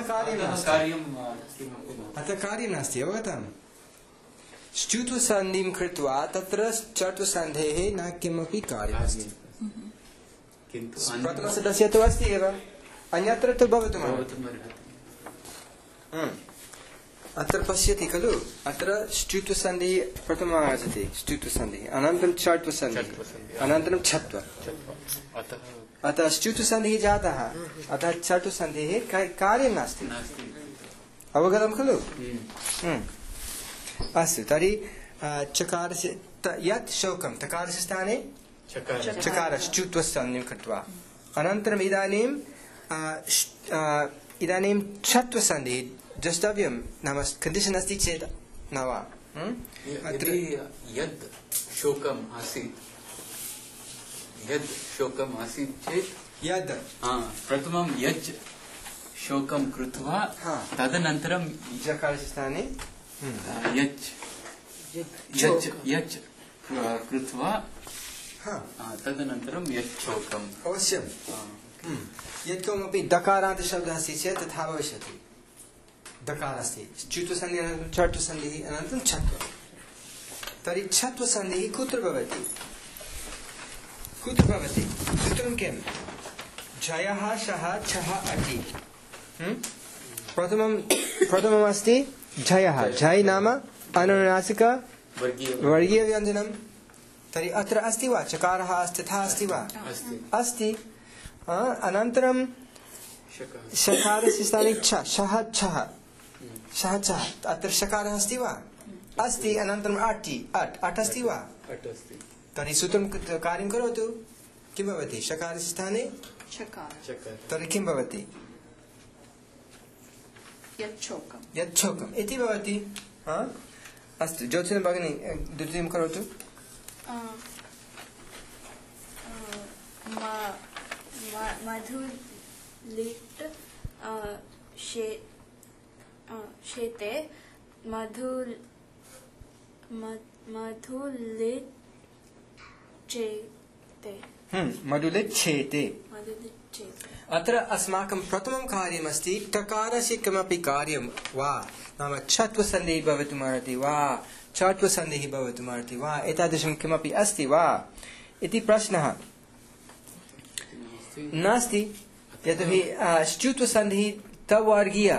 कार्यं नास्ति अवगतम् ष्टुत्वसन्धिं कृत्वा तत्र चर्त्वसन्धेः न किमपि कार्यमस्ति प्रथमशब्दस्य तु अस्ति एव अन्यत्र तु भवितुमर्हति अत्र पश्यति खलु अत्र ष्टुत्वसन्धिः प्रथमम् आगच्छति ष्टुत्वसन्धिः अनन्तरं चर्त्वसन्धिः अनन्तरं छत्व अतः ष्टुत्वसन्धिः जातः अतः चर्त्वसन्धिः कार्यं नास्ति अवगतं खलु अस्तु तर्हि चकारस्य यत् शोकं तकारस्य स्थाने चकार ष्टुत्वसन्धिं कृत्वा अनन्तरम् इदानीं छत्वसन्धिः द्रष्टव्यं नाम कण्डीशन् अस्ति चेत् न वा अत्र यद् शोकम् आसीत् चेत् यद् प्रथमं यज् शोकं कृत्वा तदनन्तरं जकारस्य स्थाने यज् कृत्वा तदनन्तरं यत् शोकम् अवश्यं यत्कमपि दकारान्तशब्दः अस्ति चेत् तथा भविष्यति दकार अस्ति च्युत्वसन्धिः अनन्तरं चर्त्वसन्धिः अनन्तरं छत्व तर्हि छत्वसन्धिः कुत्र भवति सूत्रं किं जयः शः छः अटि प्रथमम् अस्ति झयः झय् नाम अनुनासिक वर्गीयव्यञ्जनं तर्हि अत्र अस्ति वा चकारः तथा अस्ति वा अस्ति अनन्तरं शकारस्य स्थाने छ शः छः शः छः अत्र शकारः अस्ति वा अस्ति अनन्तरम् अट् अस्ति वा तर्हि सूत्रं कार्यं करोतु किं भवति शकारस्य स्थाने तर्हि किं भवति यच्छोकम् इति भवति अस्तु ज्योत्सना भगिनी द्वितीयं करोतु मधुलिट् शेते मधुलिट् मधुलिच्छेते अत्र अस्माकं प्रथमं कार्यमस्ति टकारस्य किमपि कार्यं वा नाम छत्वसन्धिः भवितुमर्हति वा चत्वसन्धिः भवितुमर्हति वा एतादृशं किमपि अस्ति वा इति प्रश्नः नास्ति यतोहि च्युत्वसन्धिः तवर्गीय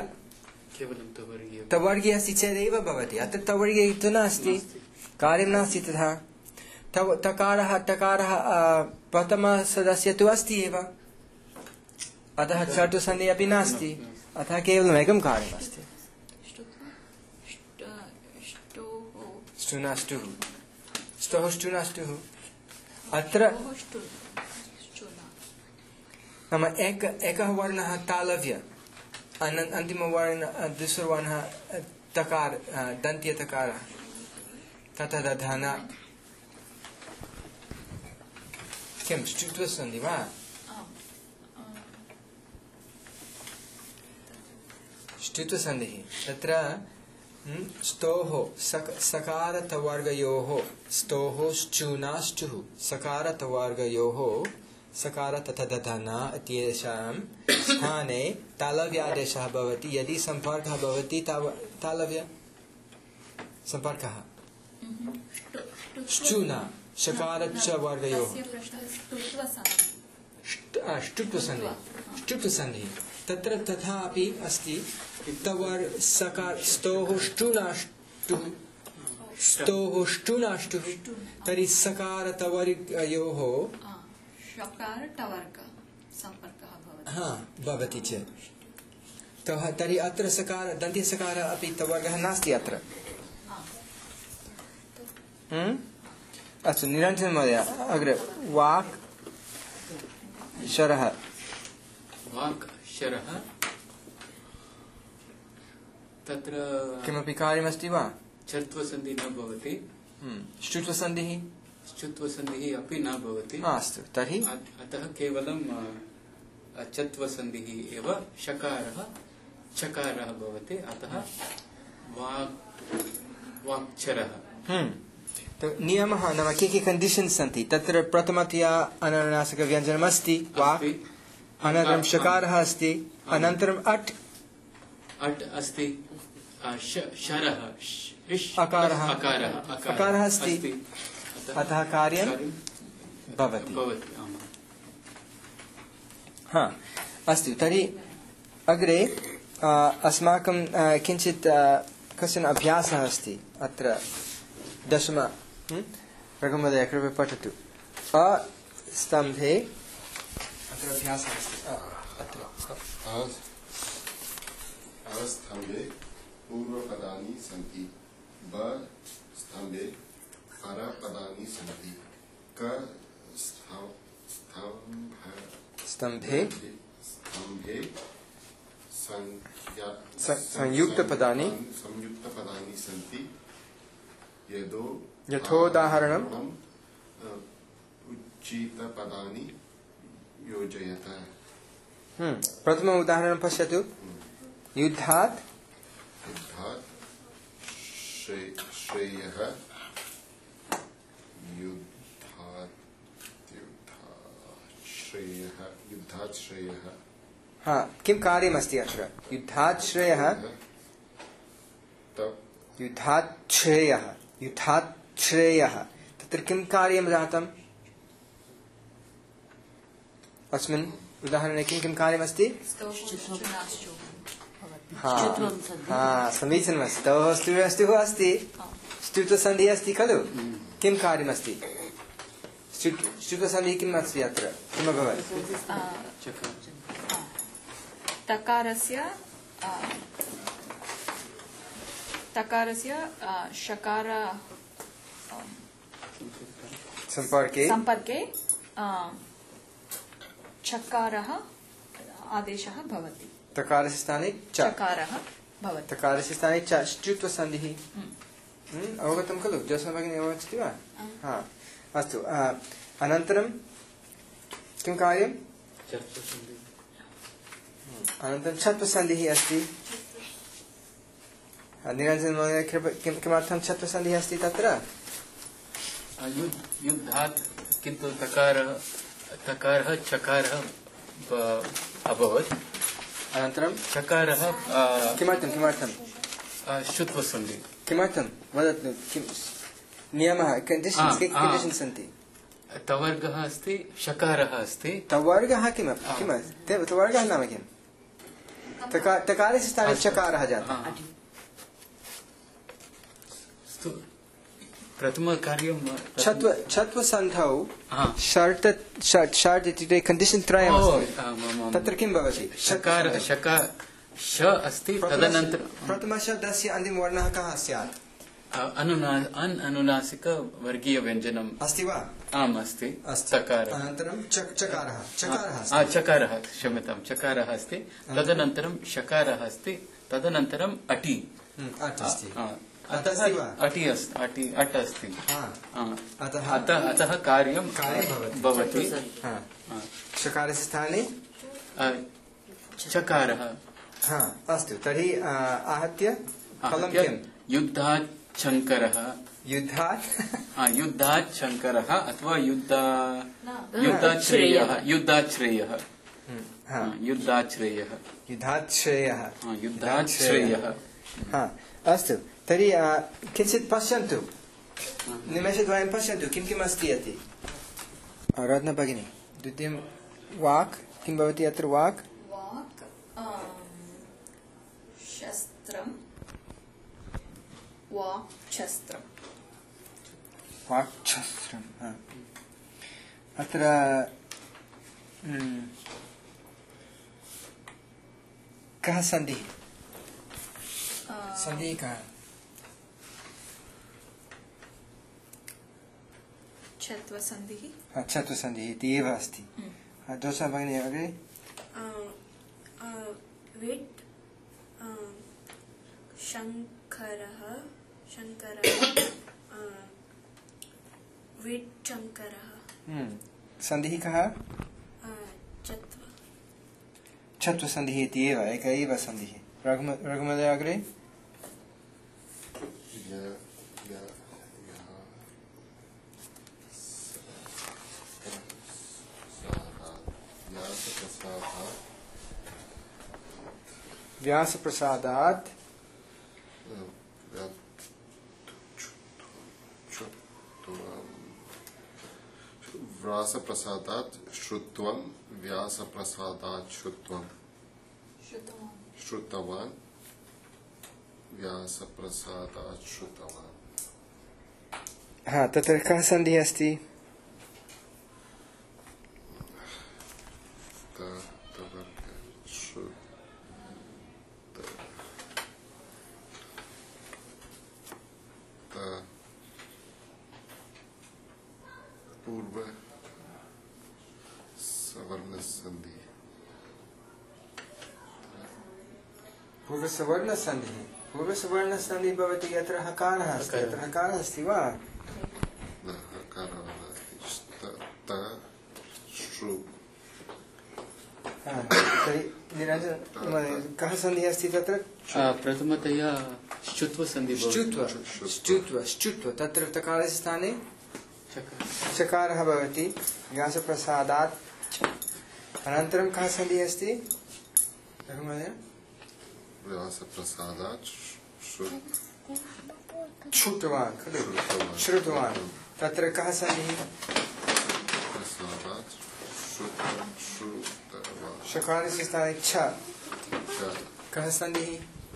अस्ति चेदेव भवति अत्र तवर्गीय तु नास्ति कार्यं नास्ति तथा तकारः प्रथमसदस्य तु अस्ति एव अतः चतुसन्धिः अपि नास्ति अतः केवलम् एकं कार्यमस्ति ष्टुः अत्र नाम एकः वर्णः तालव्य अन्तिमवर्णः दुसरवर्णः तकार दन्त्यतकारः तथा दधाना किं ष्टुत्वसन्धि वा ष्टुत्वसन्धिः तत्र स्तोः सकारतवर्गयोः स्तोः श्चूनाष्टुः सकारतवर्गयोः सकार तथा दधाना इत्येषां स्थाने तालव्यादेशः भवति यदि सम्पर्कः भवति तालव्य सम्पर्कः श्चूना शकारच्च वर्गयोः ष्टुत्वसन्धिः तत्र तथापि अस्ति तवर् सकार स्तोः ष्टुनाष्टुः तर्हि सकारतवर्गयोः भवति चेत् तर्हि अत्र सकार दन्त्यसकारः अपि तवर्गः नास्ति अत्र अस्तु निरञ्जन महोदय अग्रे वाक् शरः तत्र किमपि कार्यमस्ति वा चत्वसन्धिः न भवति ष्टुत्वसन्धिः अपि न भवति अस्तु तर्हि अतः केवलं चत्वसन्धिः एव शकारः चकारः भवति अतः वाक्चरः नियमः नाम के कण्डीशन्स् सन्ति तत्र प्रथमतया अनुनासिकव्यञ्जनमस्ति वाक् अनन्तरं शकारः अस्ति अनन्तरम् अट् अस्ति शरः अकारः अस्ति अतः कार्यं भवति अस्तु तर्हि अग्रे अस्माकं किञ्चित् कश्चन अभ्यासः अस्ति अत्र दशम रघुमहोदय कृपया पठतु अस्तम्भे अत्र अभ्यासः अस्ति अस्तम्भे पूर्वपदानि सन्ति स्तम्भे परपदानि सन्ति स्तम्भे संयुक्तपदानि सन्ति यथोदाहरणम् उचितपदानि योजयत प्रथमम् उदाहरणं पश्यतु युद्धात् श्रेयः युद्धात् श्रेयः किं कार्यमस्ति अत्र युद्धात् श्रेयः तत्र किं कार्यं जातम् अस्मिन् उदाहरणे किं कार्यमस्ति भवति हाँ ष्टुत्वं सन्धि हाँ समीचीनमस्ति तव ष्टुः अस्ति ष्टुत्वसन्धिः अस्ति खलु किं कार्यमस्ति ष्टुत्वसन्धिः किम् अस्ति अत्र किम् अभवत् तकारस्य शकार सम्पर्के चकारः आदेशः भवति तकारस्य स्थाने चकारः भवति तकारस्य स्थाने च ष्टुत्वसन्धिः अवगतं खलु जोत्स्ना भगिनी अवगच्छति वा हा अस्तु अनन्तरं किं कार्यं अनन्तरं छत्वसन्धिः अस्ति निरञ्जन महोदय किमर्थं छत्वसन्धिः अस्ति तत्र युद्धात् किन्तु तकारः चकारः अभवत् अनन्तरं चकारः किमर्थं ष्टुत्वसन्धि किमर्थं वदतु किं नियमः कण्डिशन्स् सन्ति तवर्गः अस्ति शकारः अस्ति तवर्गः किम् तवर्गः नाम किम् तकारस्य स्थाने चकारः जातः प्रथमकार्यं छत्वसन्धौ षट् इत्युक्ते कण्डिशन् त्रयमस्ति तत्र किं भवति श अस्ति तदनन्तरं प्रथमशब्दस्य अन्तिमवर्णः कः स्यात् अनुनासिकवर्गीयव्यञ्जनम् अस्ति वा आम् अस्ति तकारः अनन्तरं चकारः चकारः क्षम्यतां चकारः अस्ति तदनन्तरं शकारः अस्ति तदनन्तरम् अटि अट् अस्ति अतः कार्यं भवति शकारस्य स्थाने चकारः अस्तु तर्हि आहत्य फलं किम् युद्धात् शङ्करः युद्धात् शङ्करः अथवा युद्धाश्रेयः अस्तु तर्हि किञ्चित् पश्यन्तु निमेषद्वयं पश्यन्तु किं किम् अस्ति इति रत्न भगिनी द्वितीयं वाक् किं भवति अत्र वाक् वाक्छस्त्रम् अत्र कः सन्धिः सन्धिः कः छत्वसन्धिः इति एव अस्ति दोषा भगिनी अग्रे विट् शङ्करः विट् शङ्करः सन्धिः कः छत्वसन्धिः इति एव एक एव सन्धिः रघुमहोदय अग्रे व्यासप्रसादात् व्यासप्रसादात् श्रुत्वं व्यासप्रसादात् श्रुतवान् व्यासप्रसादात् श्रुतवान् तत्र कः सन्धिः अस्ति पूर्व सवर्णसन्धि पूर्वसवर्णसन्धिः भवति यत्र हकारः अस्ति यत्र हकारः अस्ति वा तर्हि निरञ्जन कः सन्धिः अस्ति तत्र प्रथमतया ष्टुत्वसन्धिः ष्टुत्व तत्र तकारस्य स्थाने चकारः भवति व्यासप्रसादात् अनन्तरं कः सन्धिः अस्ति व्यासप्रसादात् श्रुतवान् खलु श्रुतवान् तत्र कः सन्धिः शकारस्य स्थाने छ कः सन्धिः?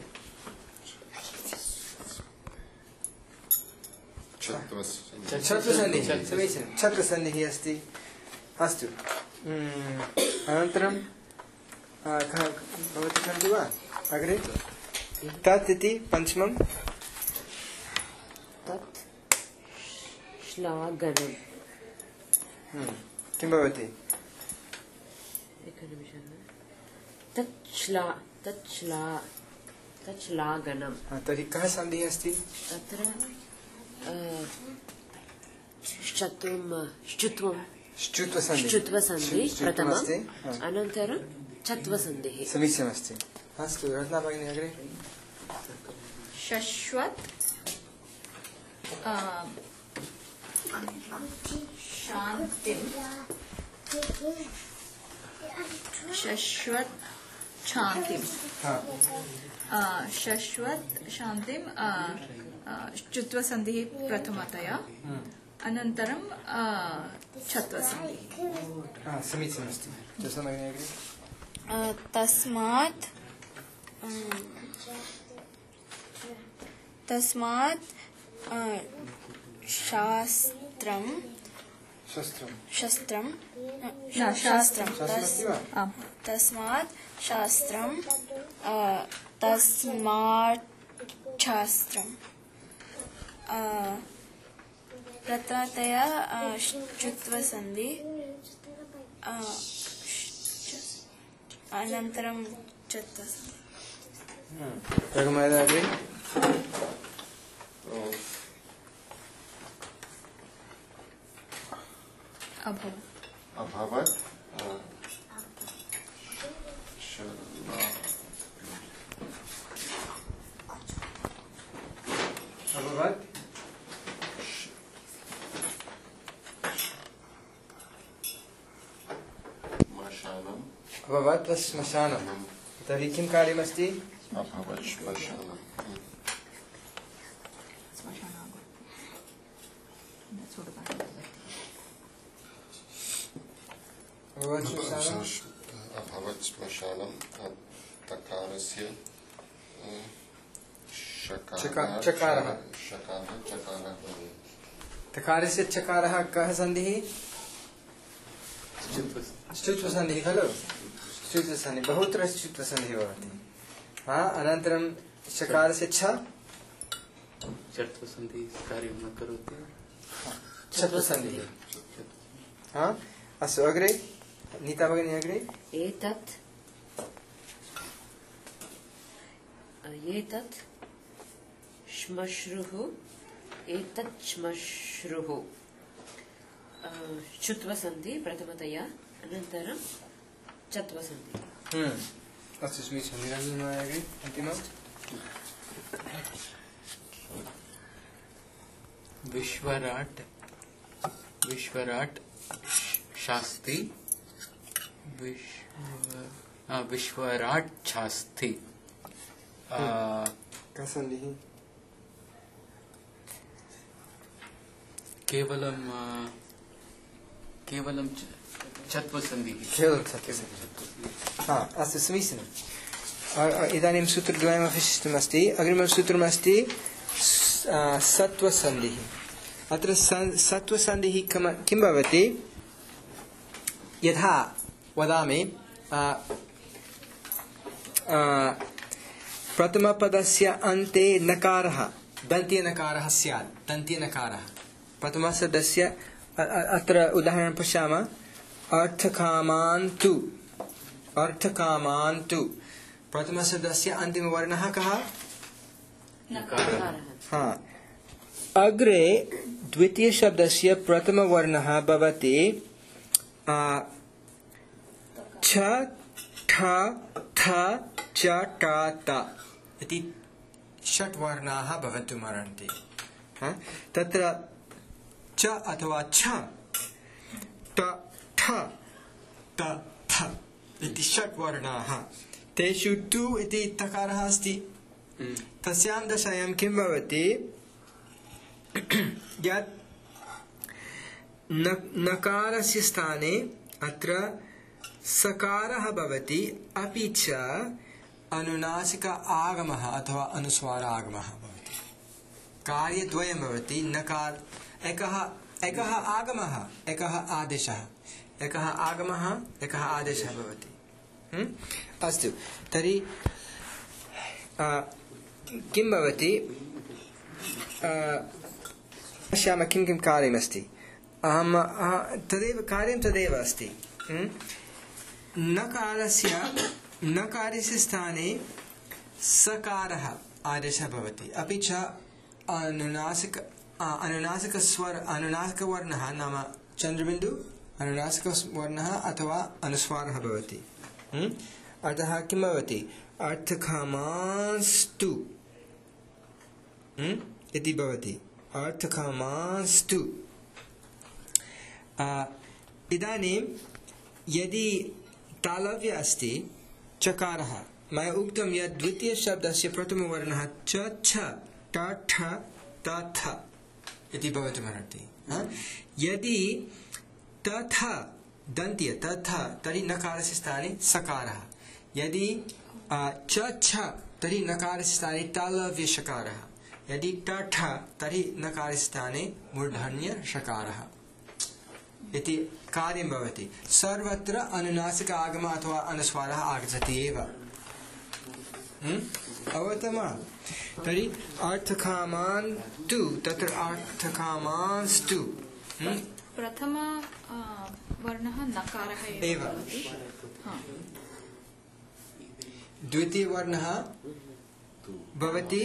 छत्वसन्धिः। समीचीनं, छत्वसन्धिः अस्ति। अस्तु, अनन्तरं कः भवति खलु वा अग्रे? तत् इति पञ्चमं। तत् श्लाघनम्। किं भवति? एकनिमिषः। तच्छ्लाघनम्। तर्हि कः सन्धिः अस्ति? तत्र श्चुत्वसन्धि प्रथमम्, अनन्तरं चत्वसन्धिः। समीचीनमस्ति। अस्तु, रत्ना भगिनी अग्रे। शश्वत् शान्तिं शश्वत् शान्तिं चुत्वसन्धिः प्रथमतया, अनन्तरं छत्वसन्धिः। समीचीनमस्ति। तस्मात् शास्त्रं प्रथमतया चुत्वसन्धि, अनन्तरं चत्वसन्धि। अभवत् अभवत् श्मशानं। तर्हि किं कार्यमस्ति? अभवत् श्मशानम्। अभवत् श्मशानं तकारस्य चकारः। तकारस्य चकारः कः सन्धिः? श्चुत्वसन्धिः खलु? श्चुत्वसन्धिः, बहुत्र श्चुत्वसन्धिः भवति। अनन्तरं चकारस्य चत्वसन्धिः कार्यं न करोति। छत्वसन्धिः। अस्तु, अग्रे नीता भगिनी अग्रे। एतत् श्मश्रुः चुत्वसन्धि प्रथमतया, अनन्तरं चत्वसन्धि। अस्तु, समीचीनं। निरञ्जन अग्रे अन्तिमम्। विश्वराट् शास्ति विश्वराट् शास्ति कसन्धिः? केवलं चत्वसन्धिः। अस्तु, समीचीनम्। इदानीं सूत्रद्वयम् अवशिष्टमस्ति। अग्रिमं सूत्रमस्ति सत्वसन्धिः। अत्र सत्वसन्धिः किं भवति? यथा वदामि, प्रथमपदस्य अन्ते नकारः, दन्त्यनकारः स्यात्। दन्त्यनकारः प्रथमपदस्य, अत्र उदाहरणं पश्यामः। अर्थकामान्तु प्रथमपदस्य अन्तिमवर्णः कः? नकारः। अग्रे द्वितीयशब्दस्य प्रथमवर्णः भवति छ, ठ, थ, च, ट, त इति षट्वर्णाः भवितुमर्हन्ति। तत्र च अथवा छ, ट, ठ, त, थ इति षट्वर्णाः। तेषु तु इति तकारः अस्ति। तस्यां दशायां किं भवति? यत् नकारस्य स्थाने अत्र सकारः भवति, अपि च अनुनासिक आगमः अथवा अनुस्वार आगमः भवति। कार्यद्वयं भवति। नकार एकः आगमः, एकः आदेशः, एकः आगमः, एकः आदेशः भवति। अस्तु, तर्हि किं भवति? पश्यामः किं किं कार्यमस्ति। तदेव कार्यं तदेव अस्ति। नकारस्य स्थाने सकारः आदेशः भवति। अपि च अनुनासिकवर्णः नाम चन्द्रबिन्दु अनुनासिकवर्णः अथवा अनुस्वारः भवति। अतः किं भवति? अर्थकामास्तु इति भवति। अर्थकामास्तु। इदानीं यदि तालव्य अस्ति चकारः, मया उक्तं यत् द्वितीयशब्दस्य प्रथमवर्णः च छ ट ठ त थ इति भवितुमर्हति। यदि तथ दन्त्य तथ तर्हि नकारस्य स्थाने सकारः। यदि च छ तर्हि नकारस्य स्थाने तालव्यषकारः। यदि ट ठ तर्हि नकारस्य स्थाने मूर्धन्य षकारः इति कार्यं भवति। सर्वत्र अनुनासिक आगमः अथवा अनुस्वारः आगच्छति एव। अवगतं वा? तर्हि अर्थकामान् तु, तत्र अर्थकामांस्तु प्रथम वर्णः नकारः एव। द्वितीयवर्णः भवति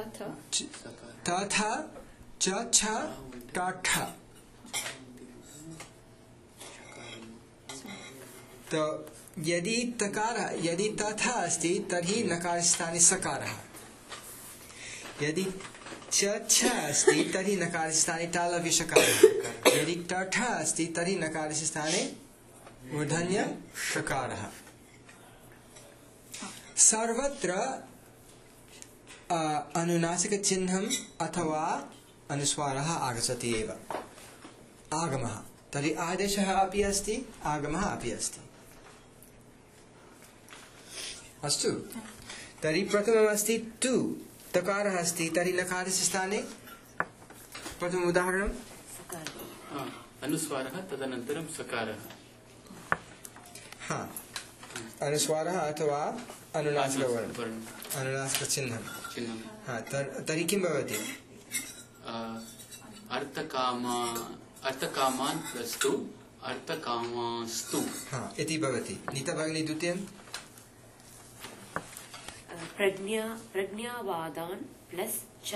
तथा च छ ट ठ। तो यदि तकारः, यदि तथा अस्ति तर्हि नकारस्य स्थाने सकारः। यदि च छ अस्ति तर्हि नकारस्य स्थाने तालव्यषकारः। यदि तठ अस्ति तर्हि नकारस्य स्थाने मूर्धन्य षकारः। सर्वत्र अनुनासिकचिह्नम् अथवा अनुस्वारः आगच्छति एव। आगमः तर्हि आदेशः अपि अस्ति, आगमः अपि अस्ति। अस्तु, तर्हि प्रथममस्ति तु। तकारः अस्ति तर्हि नकारस्य स्थाने प्रथमम् उदाहरणं अनुस्वारः, तदनन्तरं सकारः। अनुस्वारः अथवा अनुनासिकवर्णः, अनुनासिकचिह्नं। तर्हि किं भवति? अर्थकामान् प्लस्तु अर्थकामास्तु इति भवति। नीता भगिनी द्वितीयं? प्रज्ञावादान् प्लस च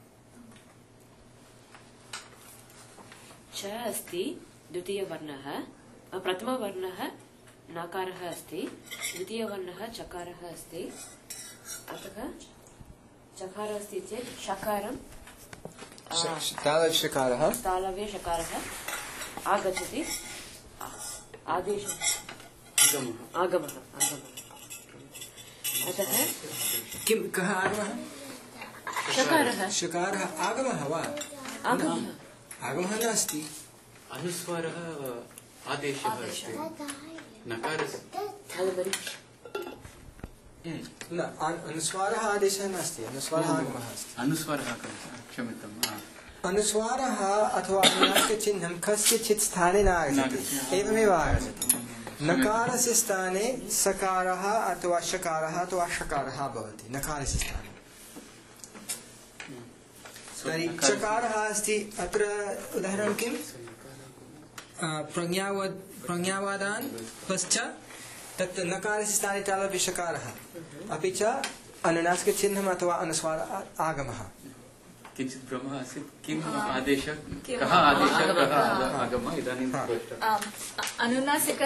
अस्ति द्वितीयवर्णः। प्रथमवर्णः नकारः अस्ति, द्वितीयवर्णः चकारः अस्ति। अतः चकारः अस्ति चेत् षकारं तालव्यषकारः आगच्छति। आदेशः आगमः। अतः किं कः आगमः? षकारः आगमः वा? आगमः नास्ति। अनुस्वारः आदेशः अस्ति। नकारस्य न, अनुस्वारः आदेशः नास्ति, अनुस्वारः आगमः अस्ति। अनुस्वारः क्षम्यताम्। अनुस्वारः अथवा अनुनासिकचिह्नं कस्यचित् स्थाने न आगच्छति, एवमेव आगच्छति। नकारस्य स्थाने सकारः अथवा षकारः अथवा षकारः भवति नकारस्य स्थाने। तर्हि चकारः अस्ति। अत्र उदाहरणं किं? प्रज्ञावादान् पश्चात् तत् नकारस्य स्थाने तालव्यषकारः, अपि च अनुनासिकचिह्नम् अथवा अनुस्वार आगमः। किञ्चित् भ्रमः आसीत्। किम् आदेशः, कः आदेशः, कः आगमः? इदानीं अनुनासिक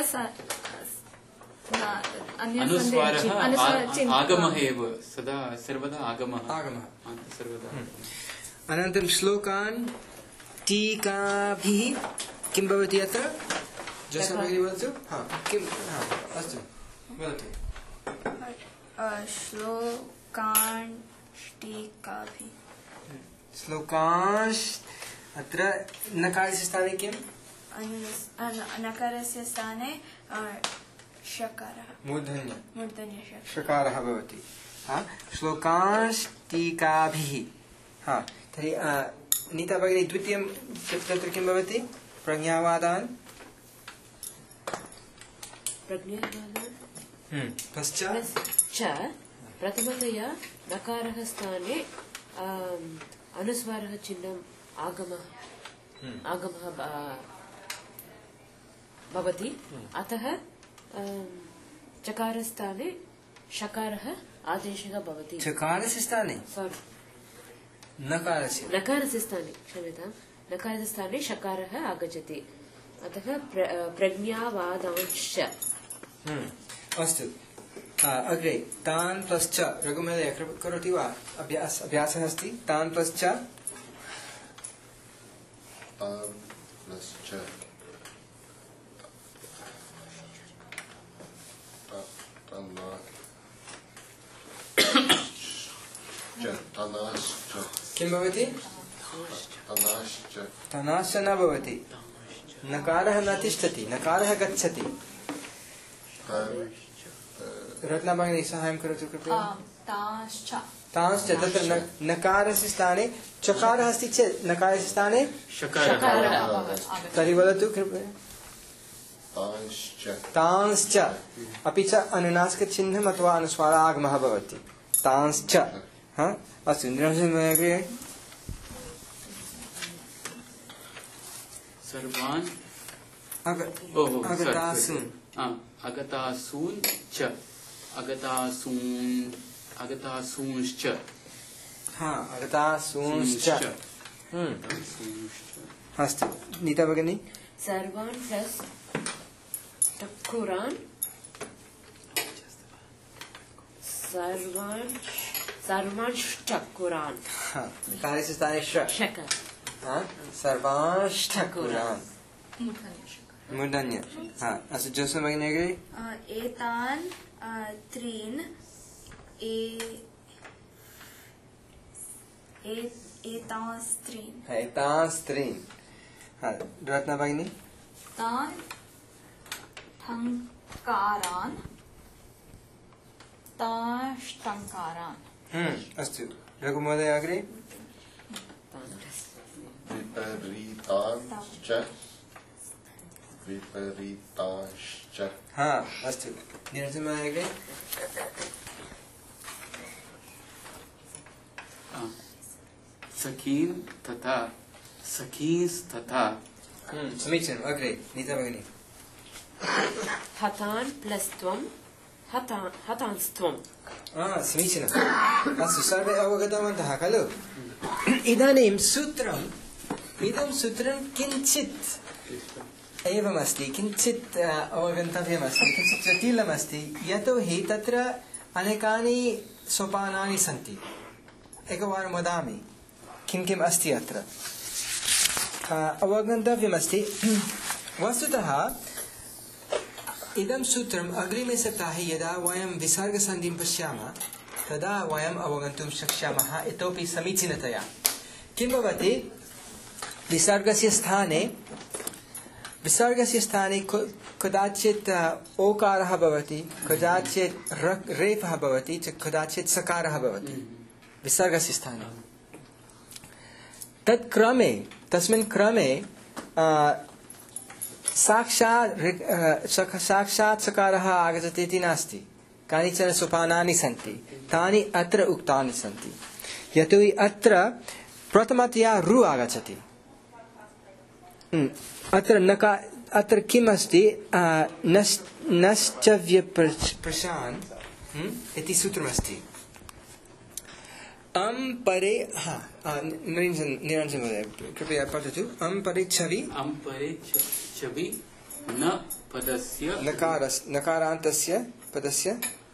अनुस्वारः आगमः एव, सदा सर्वदा आगमः सर्वदा। अनन्तरं श्लोकान् टीकाभिः किं भवति अत्र? जसभगिनी वदतु। किम्? अस्तु, वदतु। श्लोकान् टीकाभिः। श्लोकांश अत्र नकारस्य स्थाने किम्? नकारस्य स्थाने शकारः मूर्धन्य षकारः भवति श्लोकांस्टीकाभिः तर्हि नीता भगिनी द्वितीयं तत्र किं भवति प्रज्ञावादान् पश्चात् प्रथमतया नकारः स्थाने अनुस्वारः चिह्नम् आगमः भवति अतः चकारस्थाने शकारः आदेशः भवति चकारस्य स्थाने नकारस्य स्थाने क्षम्यतां नकारस्य स्थाने शकारः आगच्छति अतः प्रज्ञावादांश्च अस्तु अग्रे तान् प्लश्च रघुमहोदय करोति वा अभ्यासः अस्ति तान् प्लश्च किं भवति तनाश्च न भवति नकारः न तिष्ठति नकारः गच्छति रत्ना भगिनी साहाय्यं करोतु कृपया तांश्च तत्र नकारस्य स्थाने चकारः अस्ति चेत् नकारस्य स्थाने तर्हि वदतु कृपया तांश्च अपि च अनुनासिकचिह्नम् अथवा अनुस्वारागमः भवति तांश्च अस्तु इन्द्रसिंहमहोदय सर्वान् अगतासून् अगतासून् च अगतासूंश्च अगतासूंश्च अस्तु नीता भगिनी सर्वान् प्लस चक्कुरान् सर्वांश्चक्कुरान् कार्यस्य स्थाने सर्वांश्चक्कुरान् मूर्धन्य अस्तु जोसफ भगिनी अग्रे एतान् त्रीन् एतांस्त्रीन् रत्ना भगिनी तान् ठङ्कारान् ताष्टङ्कारान् अस्तु रघुमहोदय अग्रे विपरीताश्च अस्तु निरञ्जनमहोदय अग्रे सखीन् तथा सखींस्तथा समीचीनम् अग्रे नीता भगिनी हतान् प्लस त्वं हतांस्त्वं समीचीनम् अस्तु सर्वे अवगतवन्तः खलु इदानीं इदं सूत्रं किञ्चित् एवमस्ति किञ्चित् अवगन्तव्यमस्ति किञ्चित् जटिलमस्ति यतोहि तत्र अनेकानि सोपानानि सन्ति एकवारं वदामि किं किम् अस्ति अत्र अवगन्तव्यमस्ति वस्तुतः इदं सूत्रम् अग्रिमे सप्ताहे यदा वयं विसर्गसन्धिं पश्यामः तदा वयम् अवगन्तुं शक्ष्यामः इतोपि समीचीनतया किं भवति विसर्गस्य स्थाने कदाचित् ओकारः भवति कदाचित् रेफः भवति कदाचित् सकारः भवति विसर्गस्य स्थाने तस्मिन् क्रमे साक्षात् सकारः आगच्छति इति नास्ति कानिचन सोपानानि सन्ति तानि अत्र उक्तानि सन्ति यतोहि अत्र प्रथमतया रु आगच्छति अत्र किम् अस्ति नश्चव्यप्रशान् इति सूत्रमस्ति परे निरञ्जन महोदय कृपया पठतु परे छवि न पदस्य नकारान्तस्य पदस्य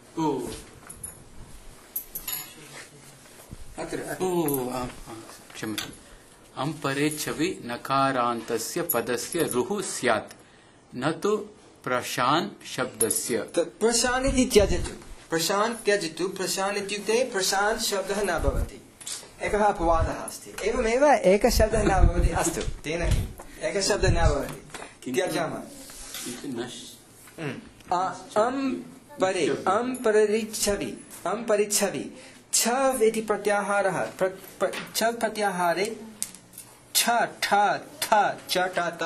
क्षम्यताम् परे छवि नकारान्तस्य पदस्य रुः स्यात् न तु प्रशान् शब्दस्य प्रशान् इति त्यजतु प्रशान् इत्युक्ते प्रशान् शब्दः न भवति एकः अपवादः अस्ति एवमेव एकः शब्दः न भवति अस्तु तेन एकः शब्दः न भवति त्यजामः परे परिच्छवि परिच्छवि छव इति प्रत्याहारः छव प्रत्याहारे छ ठ थ च ट त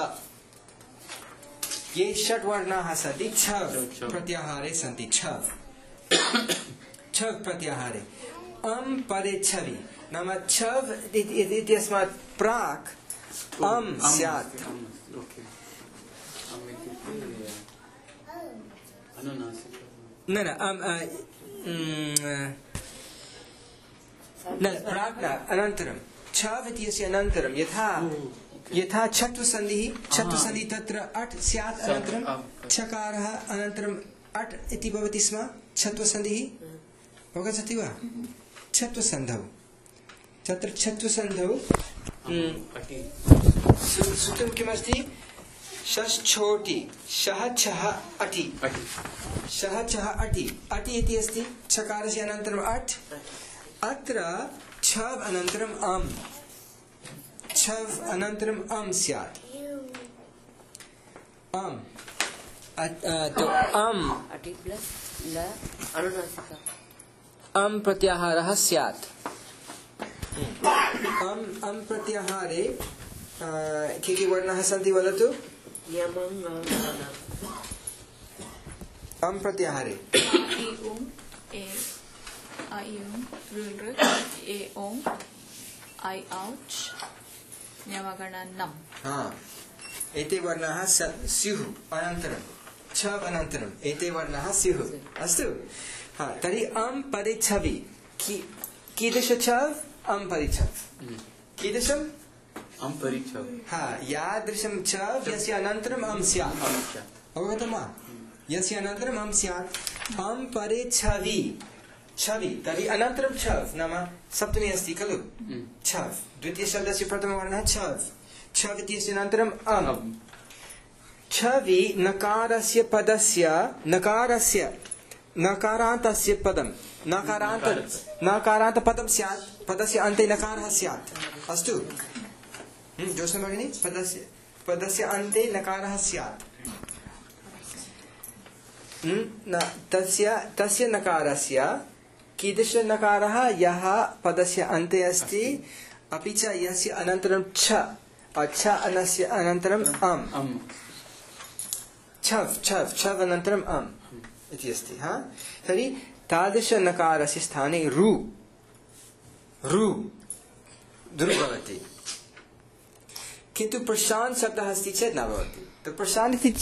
ये षट् वर्णाः सन्ति छव प्रत्याहारे सन्ति छव प्रत्याहारे परिच्छवि नाम छव इत्यस्मात् प्राक् स्यात् न प्राक् न अनन्तरं छव इत्यस्य अनन्तरं यथा छत्वसन्धिः तत्र अट् स्यात् अनन्तरं छकारः अनन्तरम् अट् इति भवति स्म छत्वसन्धिः अवगच्छति वा छत्वसन्धौ तत्र छत्वसन्धौ सूत्रं किमस्ति षष्ठोटि शः छः अटि शः छः अटि अटि इति अस्ति छकारस्य अनन्तरम् अट् अत्र छव अनन्तरम् छव अनन्तरम् स्यात् तो प्रत्याहारः स्यात् प्रत्याहारे के वर्णाः सन्ति वदतु प्रत्याहारे एते वर्णाः स्युः अनन्तरं छव अनन्तरम् एते वर्णाः स्युः अस्तु तर्हि परिच्छवि कीदृश छव परिच्छव कीदृशम् परिच्छव यादृशं छव यस्य अनन्तरम् स्यात् अवगतं वा यस्य अनन्तरम् स्यात् परिच्छवि छवि तर्हि अनन्तरं छव नाम सप्तमी अस्ति खलु छव द्वितीयशब्दस्य प्रथमवर्णः छव इत्यस्य अनन्तरम् छवि नकारस्य पदस्य नकारान्तस्य पदं नकारान्तपदं स्यात् पदस्य अन्ते नकारः स्यात् अस्तु जोष्ना भगिनी पदस्य अन्ते नकारः स्यात् तस्य नकारस्य कीदृश नकारः यः पदस्य अन्ते अस्ति अपि च यस्य अनन्तरं छ अनस्य अनन्तरम् छव अनन्तरम् इति अस्ति तर्हि तादृश नकारस्य स्थाने रु भवति किन्तु प्रशान्त शब्दः अस्ति चेत् न भवति तो प्रशान्त इति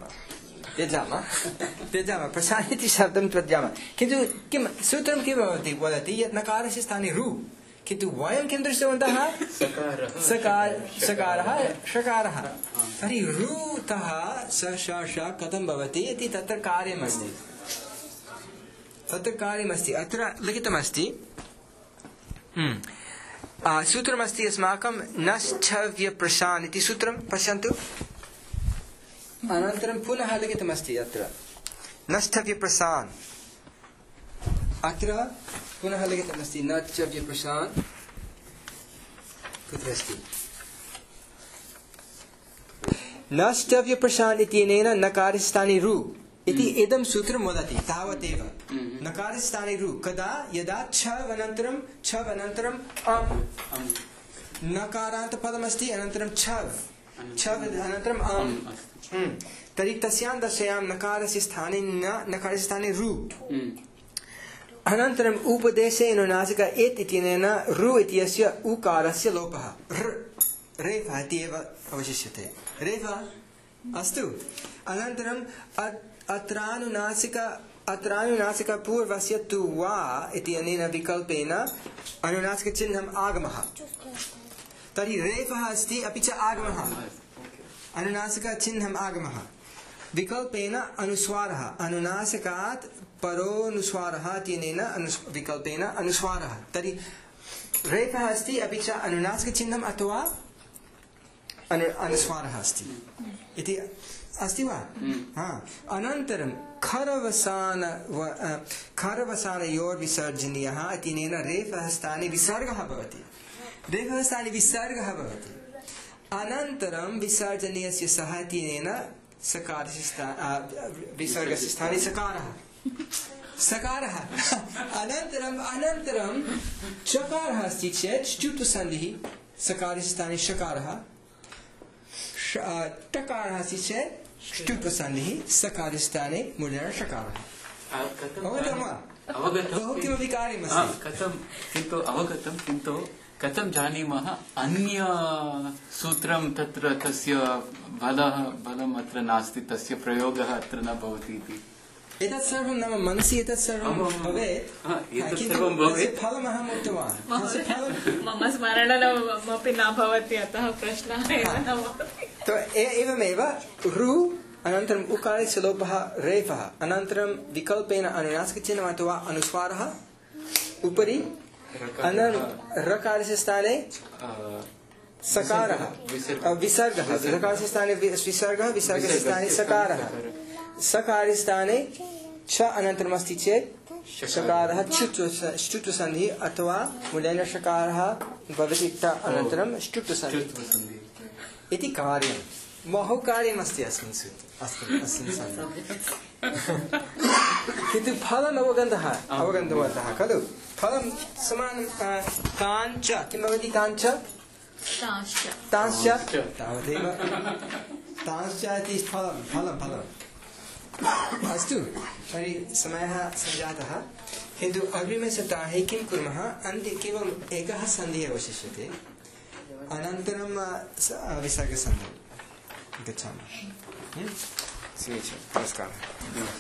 त्यजामः प्रशान्त इति शब्दं त्यजामः किन्तु किं सूत्रं किं भवति वदति यत् नकारस्य स्थाने रु किन्तु वयं किं दृष्टवन्तः सकारः षकारः तर्हि रुतः स कथं भवति इति तत्र कार्यमस्ति अत्र लिखितमस्ति सूत्रमस्ति अस्माकं नश्छव्यप्रशान् इति सूत्रं पश्यन्तु अनन्तरं पुनः लिखितमस्ति अत्र नश्छव्यप्रशान् अत्र पुनः लिखितमस्ति नश्छव्यप्रशान् कुत्र अस्ति नश्छव्यप्रशान् इत्यनेन नकारस्थाने रु इति इदं सूत्रं वदति तावदेव नकारस्थाने रु कदा यदा छव अनन्तरं नकारान्तपदमस्ति अनन्तरं छव अनन्तरम् तर्हि तस्यां दशायां नकारस्य स्थाने रु अनन्तरम् उपदेशेन नासिक एत् इत्यनेन रु इत्यस्य उकारस्य लोपः रेफः इति एव अवशिष्यते रेफः अस्तु अनन्तरम् अत्रानुनासिक पूर्वस्य तु वा इत्यनेन विकल्पेन अनुनासिकचिह्नम् आगमः तर्हि रेफः अस्ति अपि च आगमः अनुनासिकचिह्नम् आगमः विकल्पेन अनुस्वारः अनुनासिकात् परोनुस्वारः इत्यनेन विकल्पेन अनुस्वारः तर्हि रेफः अस्ति अपि च अनुनासिकचिह्नम् अथवा अनुस्वारः अस्ति इति अस्ति वा अनन्तरं खरवसानयोर्विसर्जनीयः इत्यनेन रेफः स्थाने विसर्गः भवति अनन्तरं विसर्जनीयस्य सह इत्यनेन विसर्गस्य स्थाने सकारः सकारः अनन्तरं चकारः अस्ति चेत् ष्टुत्वसन्धिः सकारस्य स्थाने शकारः टकारः अस्ति चेत् ष्टुत्वसन्धिः सकारस्य स्थाने मूलेन शकारः अवगतं वा बहु किमपि कार्यमस्ति कथं किन्तु अवगतं किन्तु कथं जानीमः अन्य सूत्रं तत्र तस्य बलम् अत्र नास्ति तस्य प्रयोगः अत्र न भवति इति एतत् सर्वं नाम मनसि एतत् सर्वं भवेत् फलमहम् उक्तवान् मम स्मरणमपि न भवति अतः प्रश्नः एव न भवति एवमेव रु अनन्तरम् उकारस्य लोपः रेफः अनन्तरं विकल्पेन अनुनासिकचिह्नम् अथवा अनुस्वारः उपरि रकारस्य स्थाने सकारः विसर्गः रकारस्य स्थाने विसर्गः विसर्गस्य स्थाने सकारः सकारस्य स्थाने च अनन्तरम् अस्ति चेत् शकारः ष्टुत्वसन्धिः अथवा मूलेन शकारः भवति ट अनन्तरं ष्टुत्वसन्धिः इति कार्यं बहु कार्यमस्ति अस्मिन् किन्तु फलम् अवगन्तवन्तः खलु फलं समानं ताञ्च किं भवति ताञ्च तावदेव ताञ्च इति फलम् अस्तु तर्हि समयः सञ्जातः किन्तु अग्रिमे सप्ताहे किं कुर्मः अन्ते केवलम् एकः सन्धिः अवशिष्यते अनन्तरं विसर्गसन्धिः गच्छामः नमस्कारः